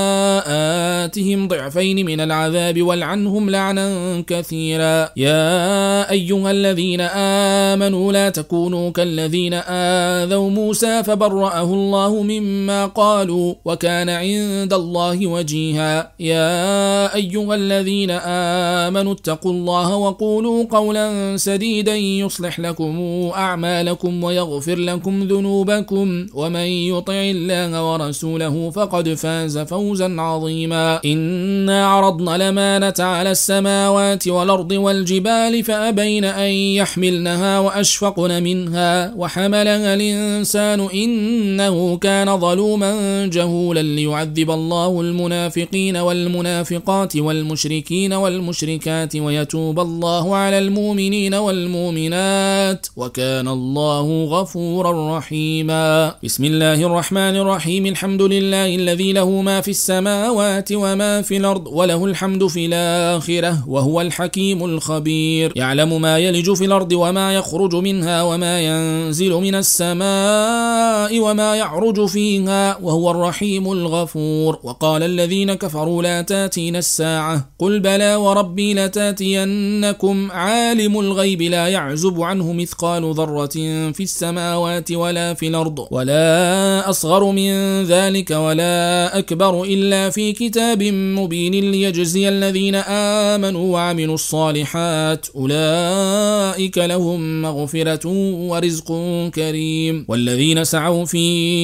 آتهم ضعفين من العذاب والعنهم لعنا كثيرا يا أيها الذين آمنوا لا تكونوا كالذين آذوا موسى فبرأه الله مما قالوا وكان عند الله وجيها يا أيها الذين آمنوا اتقوا الله وقولوا قولا سديدا يصلح لكم أعمالكم ويغفر لكم ذنوبكم ومن يطع الله ورسوله فقد فاز فوزا عظيما إنا عرضنا الأمانة على السماوات والأرض والجبال فأبين أن يحملنها وأشفقن منها وحملها الإنسان إنه كان ظلوما جهولا ليعذب الله المنافقين والمنافقات والمشركين والمشركات ويتوب الله على المؤمنين والمؤمنات وكان الله غفورا رحيما بسم الله الرحمن الرحيم الحمد لله الذي له ما في السماوات وما في الأرض وله الحمد في الآخرة وهو الحكيم الخبير يعلم ما يلج في الأرض وما يخرج منها وما ينزل من السماء وما يعرج فيها وهو الرحيم الغفور وقال الذين كفروا لا تاتينا الساعة قل بلى وربي لتاتينكم عالم الغيب لا يعزب عنه مثقال ذرة في السماوات ولا في الأرض ولا أصغر من ذلك ولا أكبر إلا في كتاب مبين ليجزي الذين آمنوا وعملوا الصالحات أولئك لهم مغفرة ورزق كريم والذين سعوا في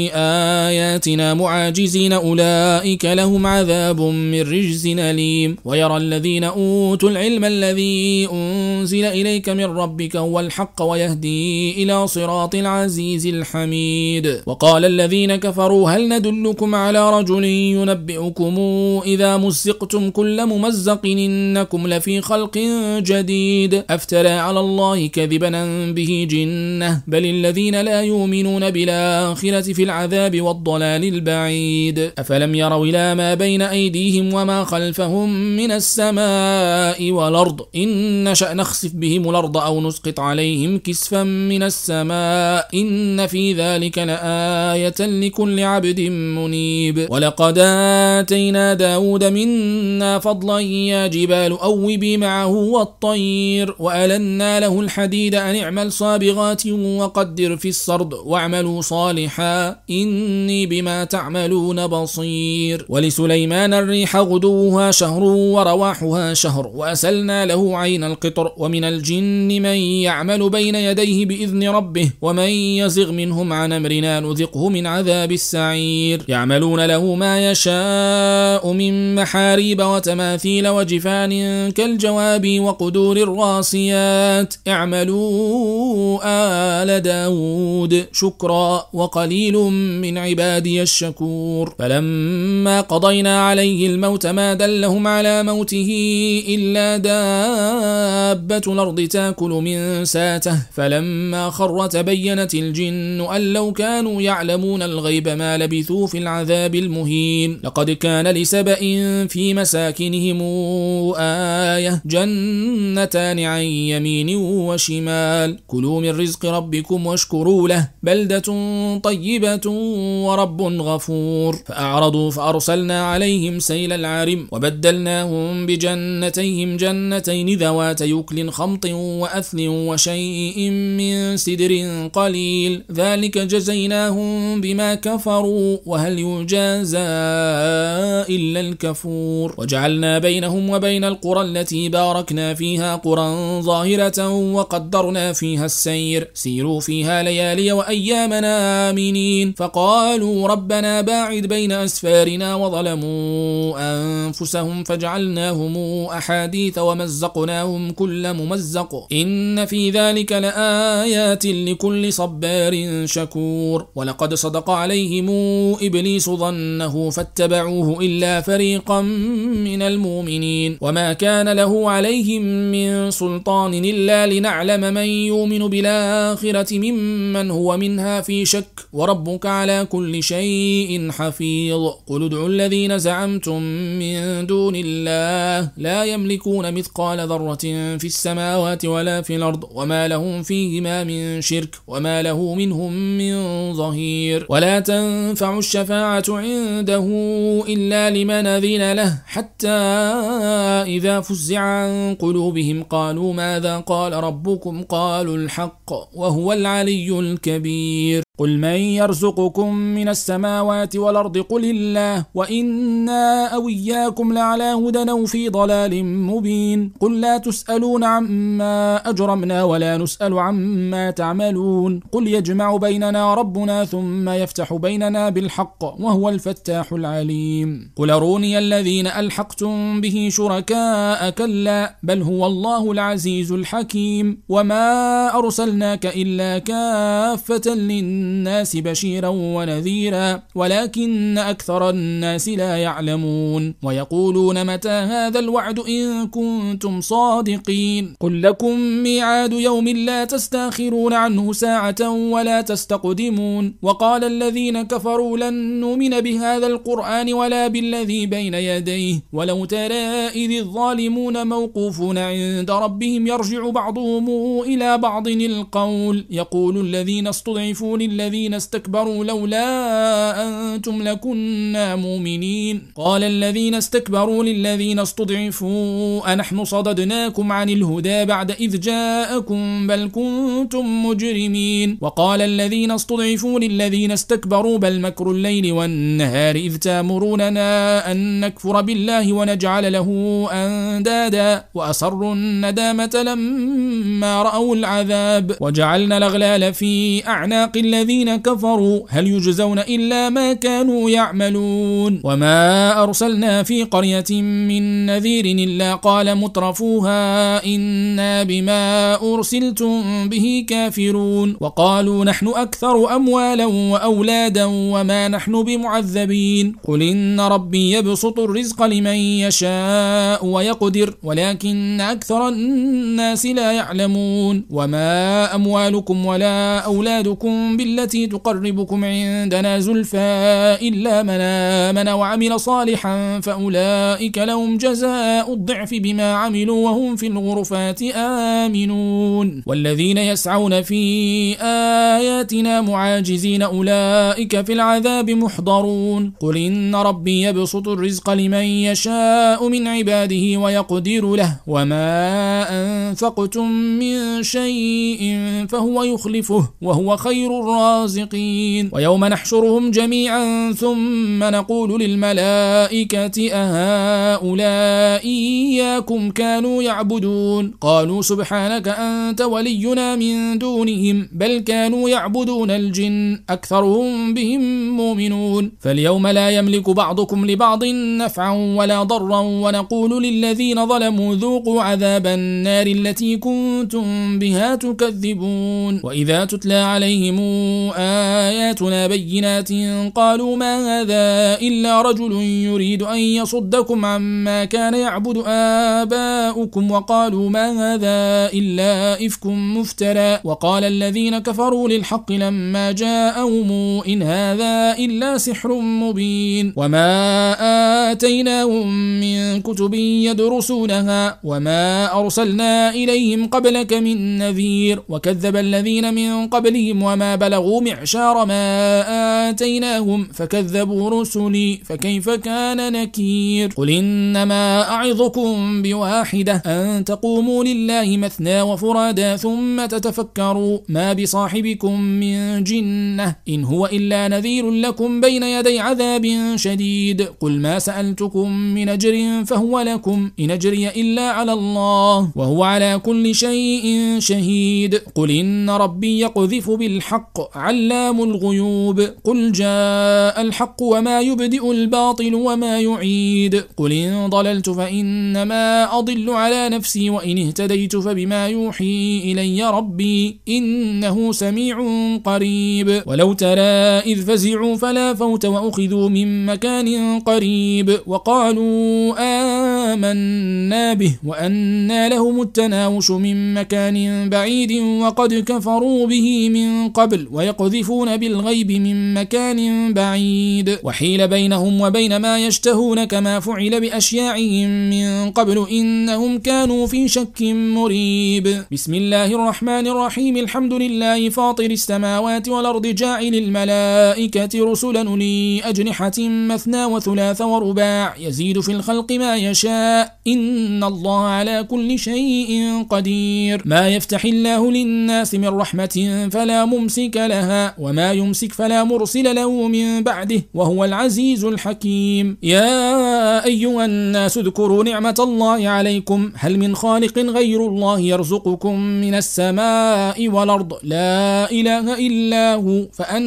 آياتنا معاجزين أولئك لهم عذاب من رجز أليم ويرى الذين أوتوا العلم الذي أنزل إليك من ربك هو الحق ويهدي إلى صراط العزيز الحميد وقال الذين كفروا هل ندلكم على رجل ينبئكم إذا مزقتم كل ممزق إنكم لفي خلق جديد أفترى على الله كذبا به جنة بل الذين لا يؤمنون بالآخرة في العذاب والضلال البعيد أفلم يروا إلى ما بين أيديهم وما خلفهم من السماء والأرض إن نشأ نخسف بهم الأرض أو نسقط عليهم كسفا من السماء إن في ذلك لآية لكل عبد منيب ولقد آتينا داود منا فضلا يا جبال أوبي معه والطير وألنا له الحديد أن اعمل صابغات وقدر في السرد واعملوا صالحا إني بما تعملون بصير ولسليمان الريح غدوها شهر ورواحها شهر وأسلنا له عين القطر ومن الجن من يعمل بين يديه بإذن ربه ومن يزغ منهم عن أمرنا نذقه من عذاب السعير يعملون له ما يشاء من محاريب وتماثيل وجفان كالجواب وقدور الراسيات اعملوا آل داود شكرا وقليل من عبادي الشكور فلما قضينا عليه الموت ما دلهم على موته إلا دابة الأرض تاكل من ساته فلما خر تبينت الجن أن لو كانوا يعلمون الغيب ما لبثوا في العذاب المهين لقد كان لسبأ في مساكنهم آية جنتان عن يمين وشمال كلوا من رزق ربكم واشكروا له بلدة طيبة ورب غفور فأعرضوا فأرسلنا عليهم سيل العارم وبدلناهم بجنتيهم جنتين ذوات يكل خمط وأثل وشيء من سدر قليل ذلك جزيناهم بما كفروا وهل يجازى إلا الكفور وجعلنا بينهم وبين القرى التي باركنا فيها قرى ظاهرة وقدرنا فيها السير سيروا فيها ليالي وأيامنا آمنين فقالوا ربنا باعد بين أسفارنا وظلموا أنفسهم فجعلناهم أحاديث ومزقناهم كل ممزق إن في ذلك لآيات لكل صبار شكور ولقد صدق عليهم إبليس ظنه فاتبعوه إلا فريقا من المؤمنين وما كان له عليهم من سلطان إلا لنعلم من يؤمن بالآخرة ممن هو منها في شك وربك على كل شيء حفيظ قل ادعوا الذين زعمتم من دون الله لا يملكون مثقال ذرة في السماوات ولا في الأرض وما لهم فيهما من شرك وما له منهم من ظهير ولا تنفع الشفاعة عنده إلا لمن أذن له حتى إذا فزع عن قلوبهم قالوا ماذا قال ربكم قالوا الحق وهو العلي الكبير قل من يرزقكم من السماوات والأرض قل الله وإنا أو إياكم لعلى هدى أو في ضلال مبين قل لا تسألون عما أجرمنا ولا نسأل عما تعملون قل يجمع بيننا ربنا ثم يفتح بيننا بالحق وهو الفتاح العليم قل أروني الذين ألحقتم به شركاء كلا بل هو الله العزيز الحكيم وما أرسلناك إلا كافة للناس بشيرا ونذيرا ولكن أكثر الناس لا يعلمون ويقولون متى هذا الوعد إن كنتم صادقين قل لكم ميعاد يوم لا تستأخرون عنه ساعة ولا تستقدمون وقال الذين كفروا لن نؤمن بهذا القرآن ولا بالذي بين يديه ولو ترى إذ الظالمون موقوفون عند ربهم يرجع بعضهم إلى بعض القول يقول الذين استضعفوا للذين استكبروا لولا أنتم لكنا مؤمنين قال الذين استكبروا للذين استضعفوا أنحن صددناكم عن الهدى بعد إذ جاءكم بل كنتم مجرمين وقال الذين استضعفوا للذين استكبروا بل مكر الليل والنهار إذ تامروننا أن نكفر بالله ونجعل له أندادا وأصروا الندامة لما رأوا العذاب وجعلنا الأغلال في أعناق الذين كفروا هل يجزون إلا ما كانوا يعملون وما أرسلنا في قرية من نذير إلا قال مترفوها إنا بما أرسلتم به كافرون وقالوا نحن أكثر أموالا وأولادا وما نحن بمعذبين قل إن ربي يبسط الرزق لمن يشاء ويقدر ولكن أكثر الناس لا يعلمون وما أموالكم ولا أولادكم بالتي تقربكم عندنا زلفى إلا من آمن وعمل صالحا فأولئك لهم جزاء الضعف بما عملوا وهم في الغرفات آمنون والذين يسعون في آياتنا معاجزين أولئك في العذاب محضرون قل إن ربي يبسط الرزق لمن يشاء من عباده ويقدر له وما أنفقتم من شيء فهو يخلفه وهو خير الرازقين ويوم نحشرهم جميعا ثم نقول للملائكة أهؤلاء إياكم كانوا يعبدون قالوا سبحانك أنت ولينا من دونهم بل كانوا يعبدون الجن أكثرهم بهم مؤمنون فاليوم لا يملك بعضكم لبعض نفعا ولا ضرا ونقول للذين ظلموا ذوقوا عذاب النار التي كنتم بها تكذبون وإذا تتلى عليهم آياتنا بينات قالوا ما هذا إلا رجل يريد أن يصدكم عما كان يعبد آباؤكم وقالوا ما هذا إلا إفك مفترى وقال الذين كفروا للحق لما جاءهم إن هذا إلا سحر مبين وما آتيناهم من كتب يدرسونها وما أرسلنا إليهم قبلك من نذير وكذب الذين من قبلهم وما بلغوا معشار ما آتيناهم فكذبوا رسلي فكيف كان نكير قل إنما أعظكم بواحدة أن تقوموا لله مثنى وفرادا ثم تتفكروا ما بصاحبكم من جنة إن هو إلا نذير لكم بين يدي عذاب شديد قل ما سألتكم من أجر فهو لكم إن أجري إلا على الله وهو على كل شيء شهيد قل إن ربي يقذف بالحق علام الغيوب. قل جاء الحق وما يبدئ الباطل وما يعيد. قل إن ضللت فإنما أضل على نفسي وإن اهتديت فبما يوحي إلي ربي إنه سميع قريب. ولو ترى إذ فزعوا فلا فوت وأخذوا من مكان قريب وقالوا آمنا به وأنى لهم التناوش من مكان بعيد وقد كفروا به من قبل ويقذفون بالغيب من مكان بعيد وحيل بينهم وبين ما يشتهون كما فعل بأشياعهم من قبل إنهم كانوا في شك مريب. بسم الله الرحمن الرحيم. الحمد لله فاطر السماوات والأرض جاعل الملائكة رسلا أولي أجنحة مثنى وثلاث ورباع يزيد في الخلق ما يشاء إن الله على كل شيء قدير. ما يفتح الله للناس من رحمة فلا ممسك لها وما يمسك فلا مرسل له من بعده وهو العزيز الحكيم. يا أيها الناس اذكروا نعمة الله عليكم هل من خالق غير الله يرزقكم من السماء والأرض لا إله إلا هو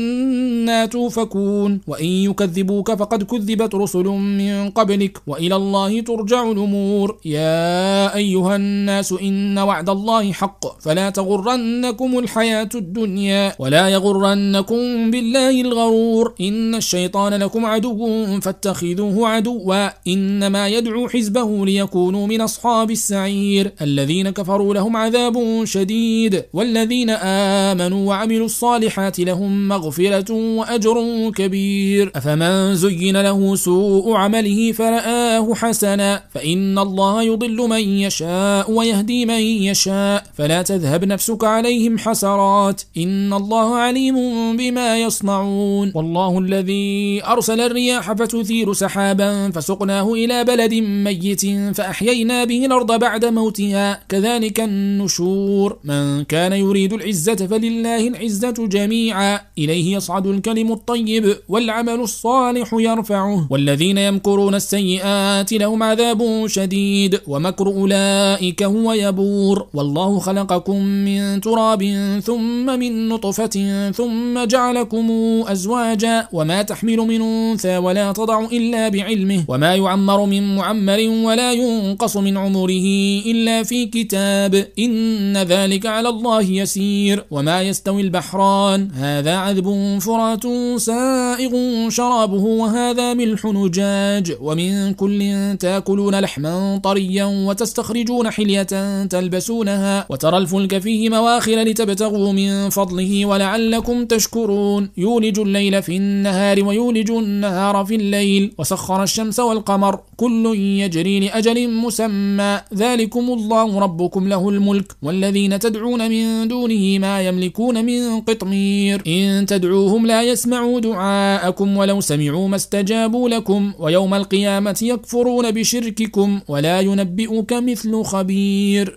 فأنى توفكون. وإن يكذبوك فقد كذبت رسل من قبلك وإلى الله ترجع الأمور. يا أيها الناس إن وعد الله حق فلا تغرنكم الحياة الدنيا ولا يغرنكم بالله الغرور. إن الشيطان لكم عدو فاتخذوه عدوا إنما يدعو حزبه ليكونوا من أصحاب السعير. الذين كفروا لهم عذاب شديد والذين آمنوا وعملوا الصالحات لهم مغفرة وأجر كبير. أفمن زين له سوء عمله فرآه حسنا فإن الله يضل من يشاء ويهدي من يشاء فلا تذهب نفسك عليهم حسرات إن الله عليم بما يصنعون. والله الذي أرسل الرياح فتثير سحابا فسقناه إلى بلد ميت فأحيينا به الأرض بعد موتها كذلك النشور. من كان يريد العزة فلله العزة جميعا إليه يصعد الكلم الطيب والعمل الصالح يرفعه. والذين يمكرون السيئات لهم عذاب شديد ومكر أولئك هو يبور. والله خلقكم من تراب ثم من نطفة ثم جعلكم أزواجا وما تحمل من أنثى ولا تضع إلا بعلمه وما يعمر من معمر ولا ينقص من عمره إلا في كتاب إن ذلك على الله يسير. وما يستوي البحران هذا عذب فرات سائغ شرابه وهذا ملح نجاج ومن كل تاكلون لحما طريا وتستخرجون حلية تلبسونها وترى الفلك فيه مواخر لتبتغوا من فضله ولعلكم تشكرون. يولج الليل في النهار ويولج النهار في الليل وسخر الشمس والقمر كل يجري لأجل مسمى ذلكم الله ربكم له الملك والذين تدعون من دونه ما يملكون من قطمير إن تدعوهم لا يسمعوا دعاءكم ولو سمعوا ما استجابوا لكم ويوم القيامة يكفرون بشرككم ولا ينبئك مثل خبير.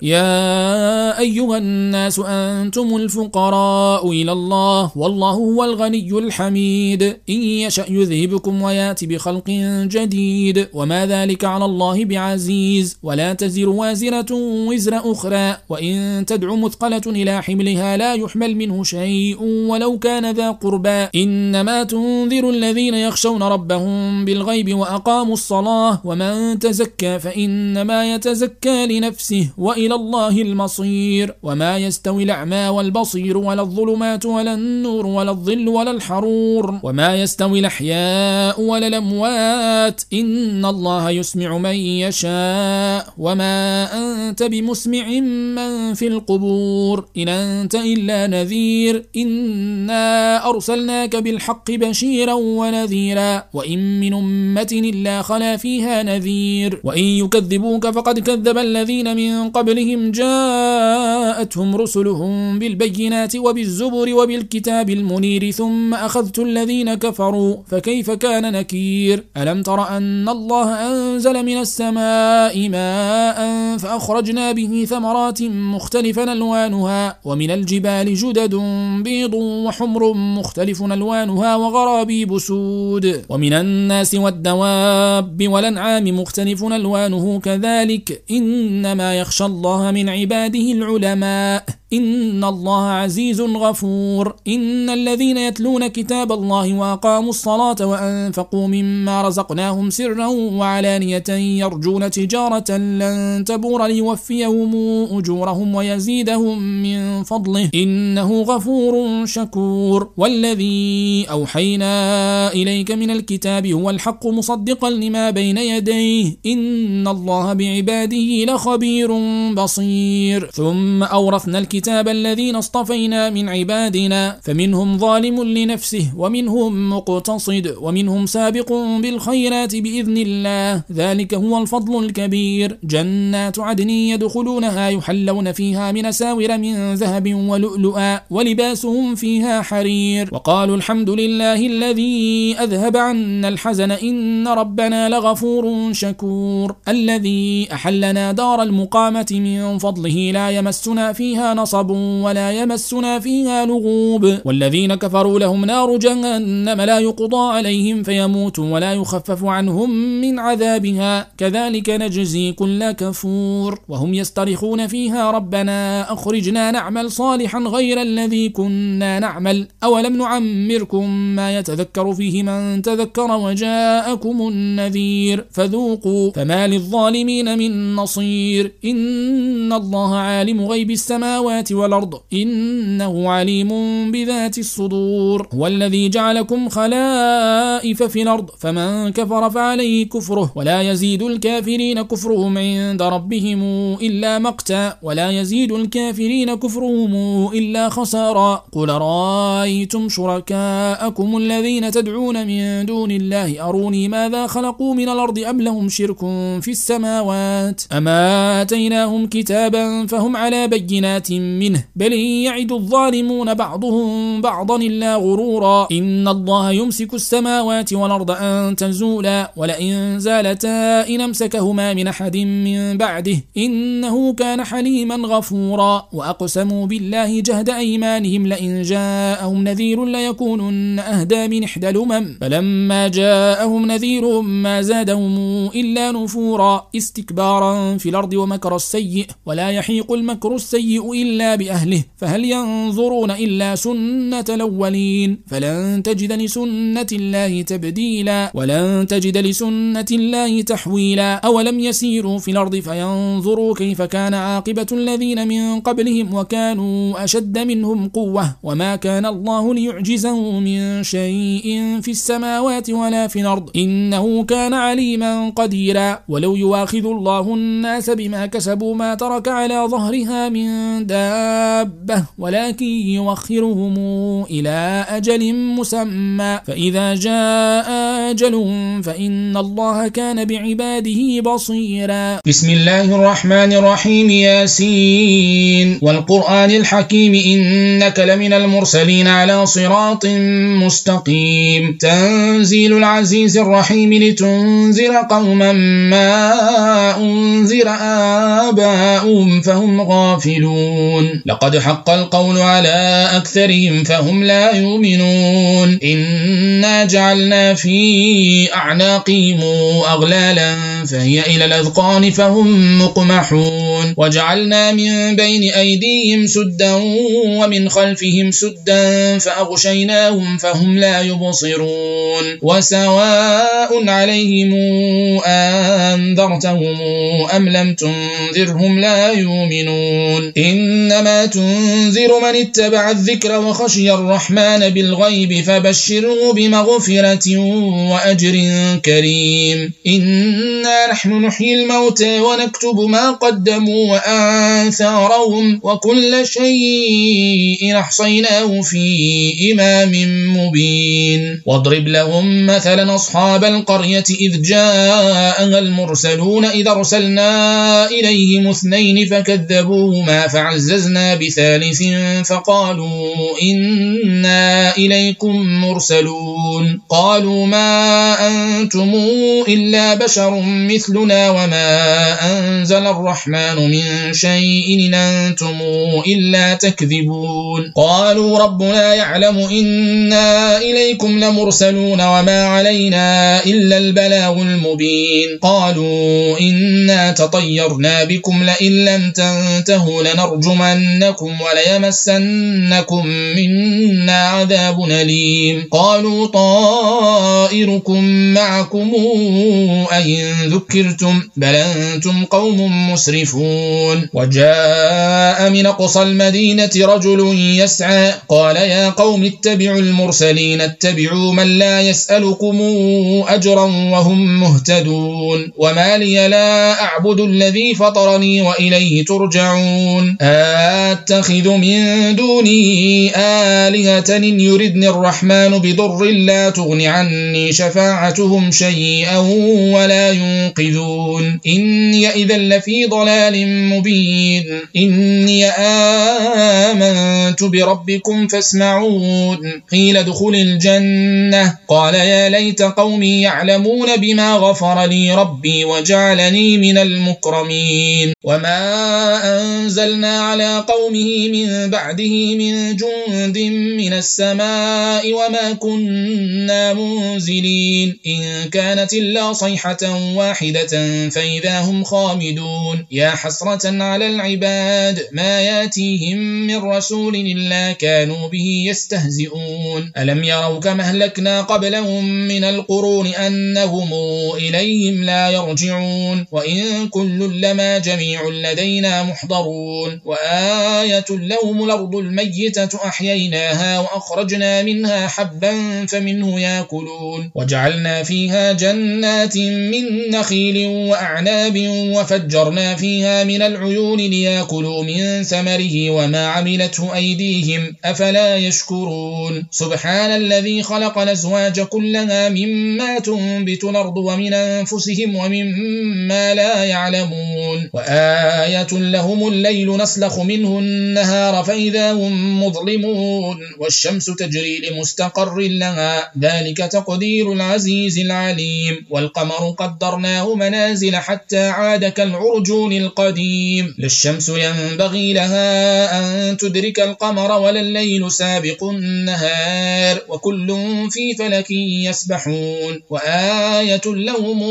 يا أيها الناس أنتم الفقراء إلى الله والله هو الغني الحميد. إن يشأ يذهبكم ويأتي بخلق جديد وما ذلك على الله بعزيز. ولا تزر وازرة وزر أخرى وإن تدع مثقلة إلى حملها لا يحمل منه شيء ولو كان ذا قربى إنما تنذر الذين يخشون ربهم بالغيب وأقاموا الصلاة ومن تزكى فإنما يتزكى لنفسه وإلى الله المصير. وما يستوي الأعمى والبصير ولا الظلمات ولا النور ولا الظل ولا الحرور وما يستوي الأحياء ولا الأموات إن الله يسمع من يشاء وما أنت بمسمع من في القبور إن أنت إلا نذير إنا أرسلناك بالحق بشيرا ونذيرا وإن من أمة إلا خلا فيها نذير. وإن يكذبوك فقد كذب الذين من قبلهم جاءتهم رسلهم بالبينات وبالزبر وبالكتاب المنير ثم أخذت الذين كفروا فكيف كان نكير. ألم تر أن الله أنزل من السماء ماء فأخرجنا به ثمرات مختلفا ألوانها ومن الجبال جدد بيض وحمر مختلف ألوانها وغرابيب سود ومن الناس والدواب والأنعام مختلف ألوانه كذلك إنما يخشى الله من عباده العلماء إن الله عزيز غفور. إن الذين يتلون كتاب الله وأقاموا الصلاة وأنفقوا مما رزقناهم سرا وعلانية يرجون تجارة لن تبور ليوفيهم أجورهم ويزيدهم من فضله إنه غفور شكور. والذي أوحينا إليك من الكتاب هو الحق مصدقا لما بين يديه إن الله بعباده لخبير بصير. ثم أورثنا الكتاب الذين اصطفينا من عبادنا فمنهم ظالم لنفسه ومنهم مقتصد ومنهم سابق بالخيرات بإذن الله ذلك هو الفضل الكبير. جنات عدن يدخلونها يحلون فيها من أساور من ذهب ولؤلؤا ولباسهم فيها حرير وقالوا الحمد لله الذي أذهب عنا الحزن إن ربنا لغفور شكور. الذي أحلنا دار المقامة من فضله لا يمسنا فيها نصب ولا يمسنا فيها لغوب. والذين كفروا لهم نار جهنم لا يقضى عليهم فيموتوا ولا يخفف عنهم من عذابها كذلك نجزي كل كفور. وهم يسترخون فيها ربنا أخرجنا نعمل صالحا غير الذي كنا نعمل أولم نعمركم ما يتذكر فيه من تذكر وجاءكم النذير فذوقوا فما للظالمين من نصير. إن الله عالم غيب السماوات والأرض إنه عليم بذات الصدور. هو الذي جعلكم خلائف في الأرض فمن كفر فعليه كفره ولا يزيد الكافرين كفرهم عند ربهم إلا مقتا ولا يزيد الكافرين كفرهم إلا خسارا. قل رأيتم شركاءكم الذين تدعون من دون الله أروني ماذا خلقوا من الأرض أم لهم شرك في السماوات أما آتيناهم كتابا فهم على بينات منه بل يعد الظالمون بعضهم بعضا إلا غرورا. إن الله يمسك السماوات والأرض أن تزولا ولئن زالتا إن أمسكهما من أحد من بعده إنه كان حليما غفورا. وأقسموا بالله جهد أيمانهم لئن جاءهم نذير ليكونن أهدى من إحدى الأمم فلما جاءهم نذير ما زادهم إلا نفورا استكبارا في الأرض ومكر السيء ولا يحيق المكر السيء إلا بأهله فهل ينظرون إلا سنة الأولين فلن تجد لسنة الله تبديلا ولن تجد لسنة الله تحويلا. أولم يسيروا في الأرض فينظروا كيف كان عاقبة الذين من قبلهم وكانوا أشد منهم قوة وما كان الله ليعجزه من شيء في السماوات ولا في الأرض إنه كان عليما قديرا. ولو يواخذ الله الناس بما كسبوا ما ترك على ظهرها من دابة ولكن يوخرهم إلى أجل مسمى فإذا جاء أجلهم فإن الله كان بعباده بصيرا. بسم الله الرحمن الرحيم ياسين والقرآن الحكيم إنك لمن المرسلين على صراط مستقيم تنزيل العزيز الرحيم لتنذر قوما ما أنذر آباؤهم فهم غافلون لقد حق القول على أكثرهم فهم لا يؤمنون إنا جعلنا في أعناقهم أغلالا فهي إلى الأذقان فهم مقمحون وجعلنا من بين أيديهم سدا ومن خلفهم سدا فأغشيناهم فهم لا يبصرون وسواء عليهم أنذرتهم أم لم تنذرهم لا يؤمنون إنما تنذر من اتبع الذكر وخشي الرحمن بالغيب فبشره بمغفرة وأجر كريم. إنا نحن نحيي الموتى ونكتب ما قدموا وآثارهم وكل شيء أحصيناه في إمام مبين. واضرب لهم مثلا أصحاب القرية إذ جاءها المرسلون إذ أرسلنا إليهم 2 فكذبوهما فعززنا بثالث فقالوا إنا إليكم مرسلون قالوا ما أنتم إلا بشر مثلنا وما أنزل الرحمن من شيء إن أنتم إلا تكذبون قالوا ربنا يعلم إنا إليكم لمرسلون وما علينا إلا البلاغ المبين قالوا إنا تطيرنا بكم لئن لم تنتهوا لنرجمنكم وليمسنكم منا عذاب أليم قالوا طائركم معكم أئن ذكرتم بل أنتم قوم مسرفون وجاء من أقصى المدينة رجل يسعى قال يا قوم اتبعوا المرسلين اتبعوا من لا يسألكم أجرا وهم مهتدون وما لي لا أعبد الذي فطرني وإليه ترجعون أتخذ من دونه آلهة إن يردني الرحمن بضر لا تغن عني شفاعتهم شيئا ولا ينقذون إني إذا لفي ضلال مبين إني آمنت بربكم فاسمعون قيل ادخل الجنة قال يا ليت قومي يعلمون بما غفر لي ربي وجعلني من المكرمين وما أنزلنا على قومه من بعده من جند من السماء وما كنا منزلين إن كانت إلا صيحة واحدة فإذا هم خامدون يا حسرة على العباد ما ياتيهم من رسول إلا كانوا به يستهزئون ألم يروا كما أهلكنا قبلهم من القرون أنهم إليهم لا يرجعون وإن كل لما جميع لدينا محضرون وآية لهم الأرض الميتة أحييناها وأخرجنا منها حبا فمنه يأكلون وجعلنا فيها جنات من نخيل وأعناب وفجرنا فيها من العيون ليأكلوا من ثمره وما عملته أيديهم أفلا يشكرون سبحان الذي خلق الأزواج كلها مما تنبت الأرض ومن أنفسهم ومما لا يعلمون وآية لهم الليل نسلخ منه النهار فإذا هم مظلمون والشمس تجري لمستقر لها ذلك تقدير العزيز العليم والقمر قدرناه منازل حتى عاد كالعرجون القديم لا الشمس ينبغي لها أن تدرك القمر ولا الليل سابق النهار وكل في فلك يسبحون وآية لهم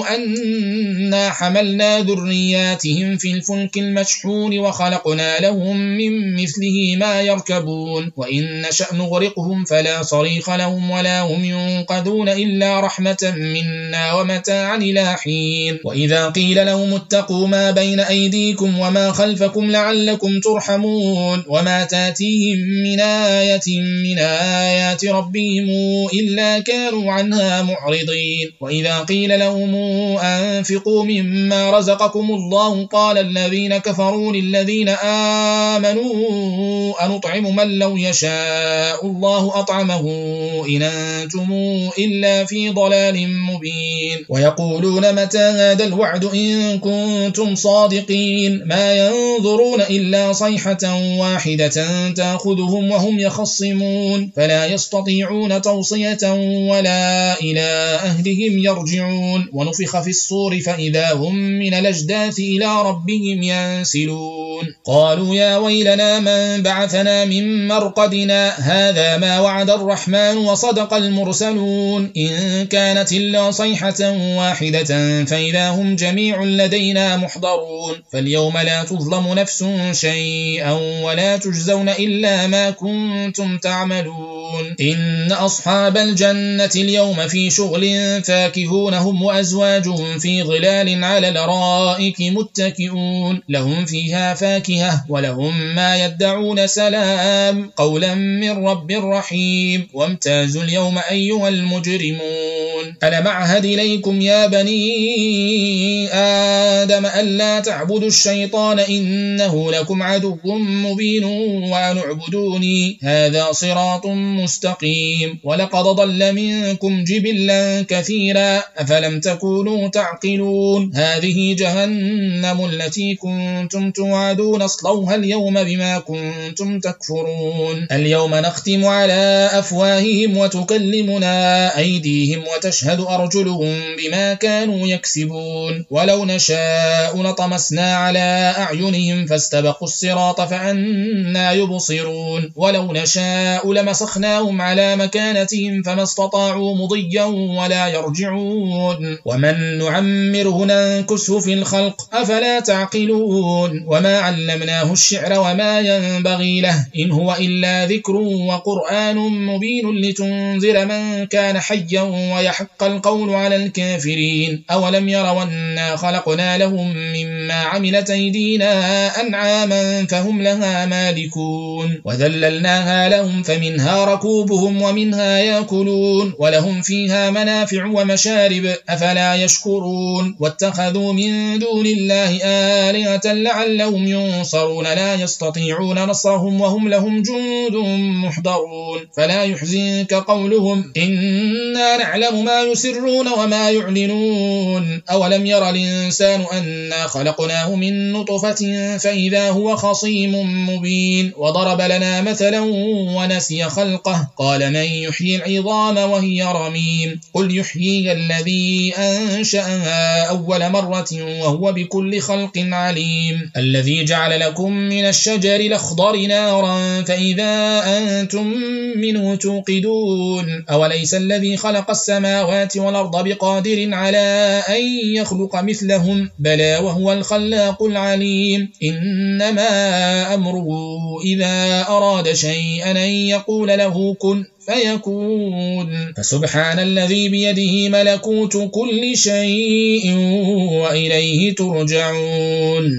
أنا حملنا ذرياتهم في الفلك المشحون وخلقنا لهم من مثله ما يركبون وإن نشأ نغرقهم فلا صريخ لهم ولا هم ينقذون إلا رحمة منا ومتاعا إلى حين وإذا قيل لهم اتقوا ما بين أيديكم وما خلفكم لعلكم ترحمون وما تاتيهم من آية من آيات ربهم إلا كانوا عنها معرضين وإذا قيل لهم أنفقوا مما رزقكم الله قال الذين كفروا للذين آمنوا أنطعم من لو يشاء الله أطعمه إن أنتم إلا في ضلال مبين ويقولون متى هذا الوعد إن كنتم صادقين ما ينظرون إلا صيحة واحدة تأخذهم وهم يخصمون فلا يستطيعون توصية ولا إلى أهلهم يرجعون ونفخ في الصور فإذا هم من الأجداث إلى ربهم ينسلون قالوا يا ويلنا من بعثنا من مرقدنا هذا ما وعد الرحمن وصدق المرسلون إن كانت إلا صيحة واحدة فإذا هم جميع لدينا محضرون فاليوم لا تظلم نفس شيئا ولا تجزون إلا ما كنتم تعملون إن أصحاب الجنة اليوم في شغل فاكهون هم وأزواجهم في ظلال على الأرائك متكئون لهم فيها فاكهة ولهم ما يدعون سلام قولا من رب رحيم وامتازوا اليوم أيها المجرمون ألم أعهد إليكم يا بني آدم ألا تعبدوا الشيطان إنه لكم عدو مبين وأن اعبدوني هذا صراط مستقيم ولقد ضل منكم جبلا كثيرا أفلم تكونوا تعقلون هذه جهنم التي كنتم توعدون اصلوها اليوم بما كنتم تكفرون اليوم نختم على أفواههم وتكلمنا أيديهم تشهد أرجلهم بما كانوا يكسبون ولو نشاء لطمسنا على أعينهم فاستبقوا الصراط فأنى يبصرون ولو نشاء لمسخناهم على مكانتهم فما استطاعوا مضيا ولا يرجعون ومن نعمره ننكسه في الخلق أفلا تعقلون وما علمناه الشعر وما ينبغي له إن هو إلا ذكر وقرآن مبين لتنذر من كان حيا ويحق القول على الكافرين أولم يروا أنا خلقنا لهم مما عملت أيدينا أنعاما فهم لها مالكون وذللناها لهم فمنها ركوبهم ومنها يأكلون ولهم فيها منافع ومشارب أفلا يشكرون واتخذوا من دون الله آلهة لعلهم ينصرون لا يستطيعون نصرهم وهم لهم جند محضرون فلا يحزنك قولهم إنا نعلم ما يسرون وما يعلنون أولم ير الإنسان أنا خلقناه من نطفة فإذا هو خصيم مبين وضرب لنا مثلا ونسي خلقه قال من يحيي العظام وهي رميم قل يحييها الذي أنشأها أول مرة وهو بكل خلق عليم الذي جعل لكم من الشجر الأخضر نارا فإذا أنتم منه توقدون أوليس الذي خلق السماوات والأرض بقادر على أن يخلق مثلهم بلى وهو الخلاق العليم إنما أمره إذا أراد شيئا أن يقول له كن فيكون فسبحان الذي بيده ملكوت كل شيء وإليه ترجعون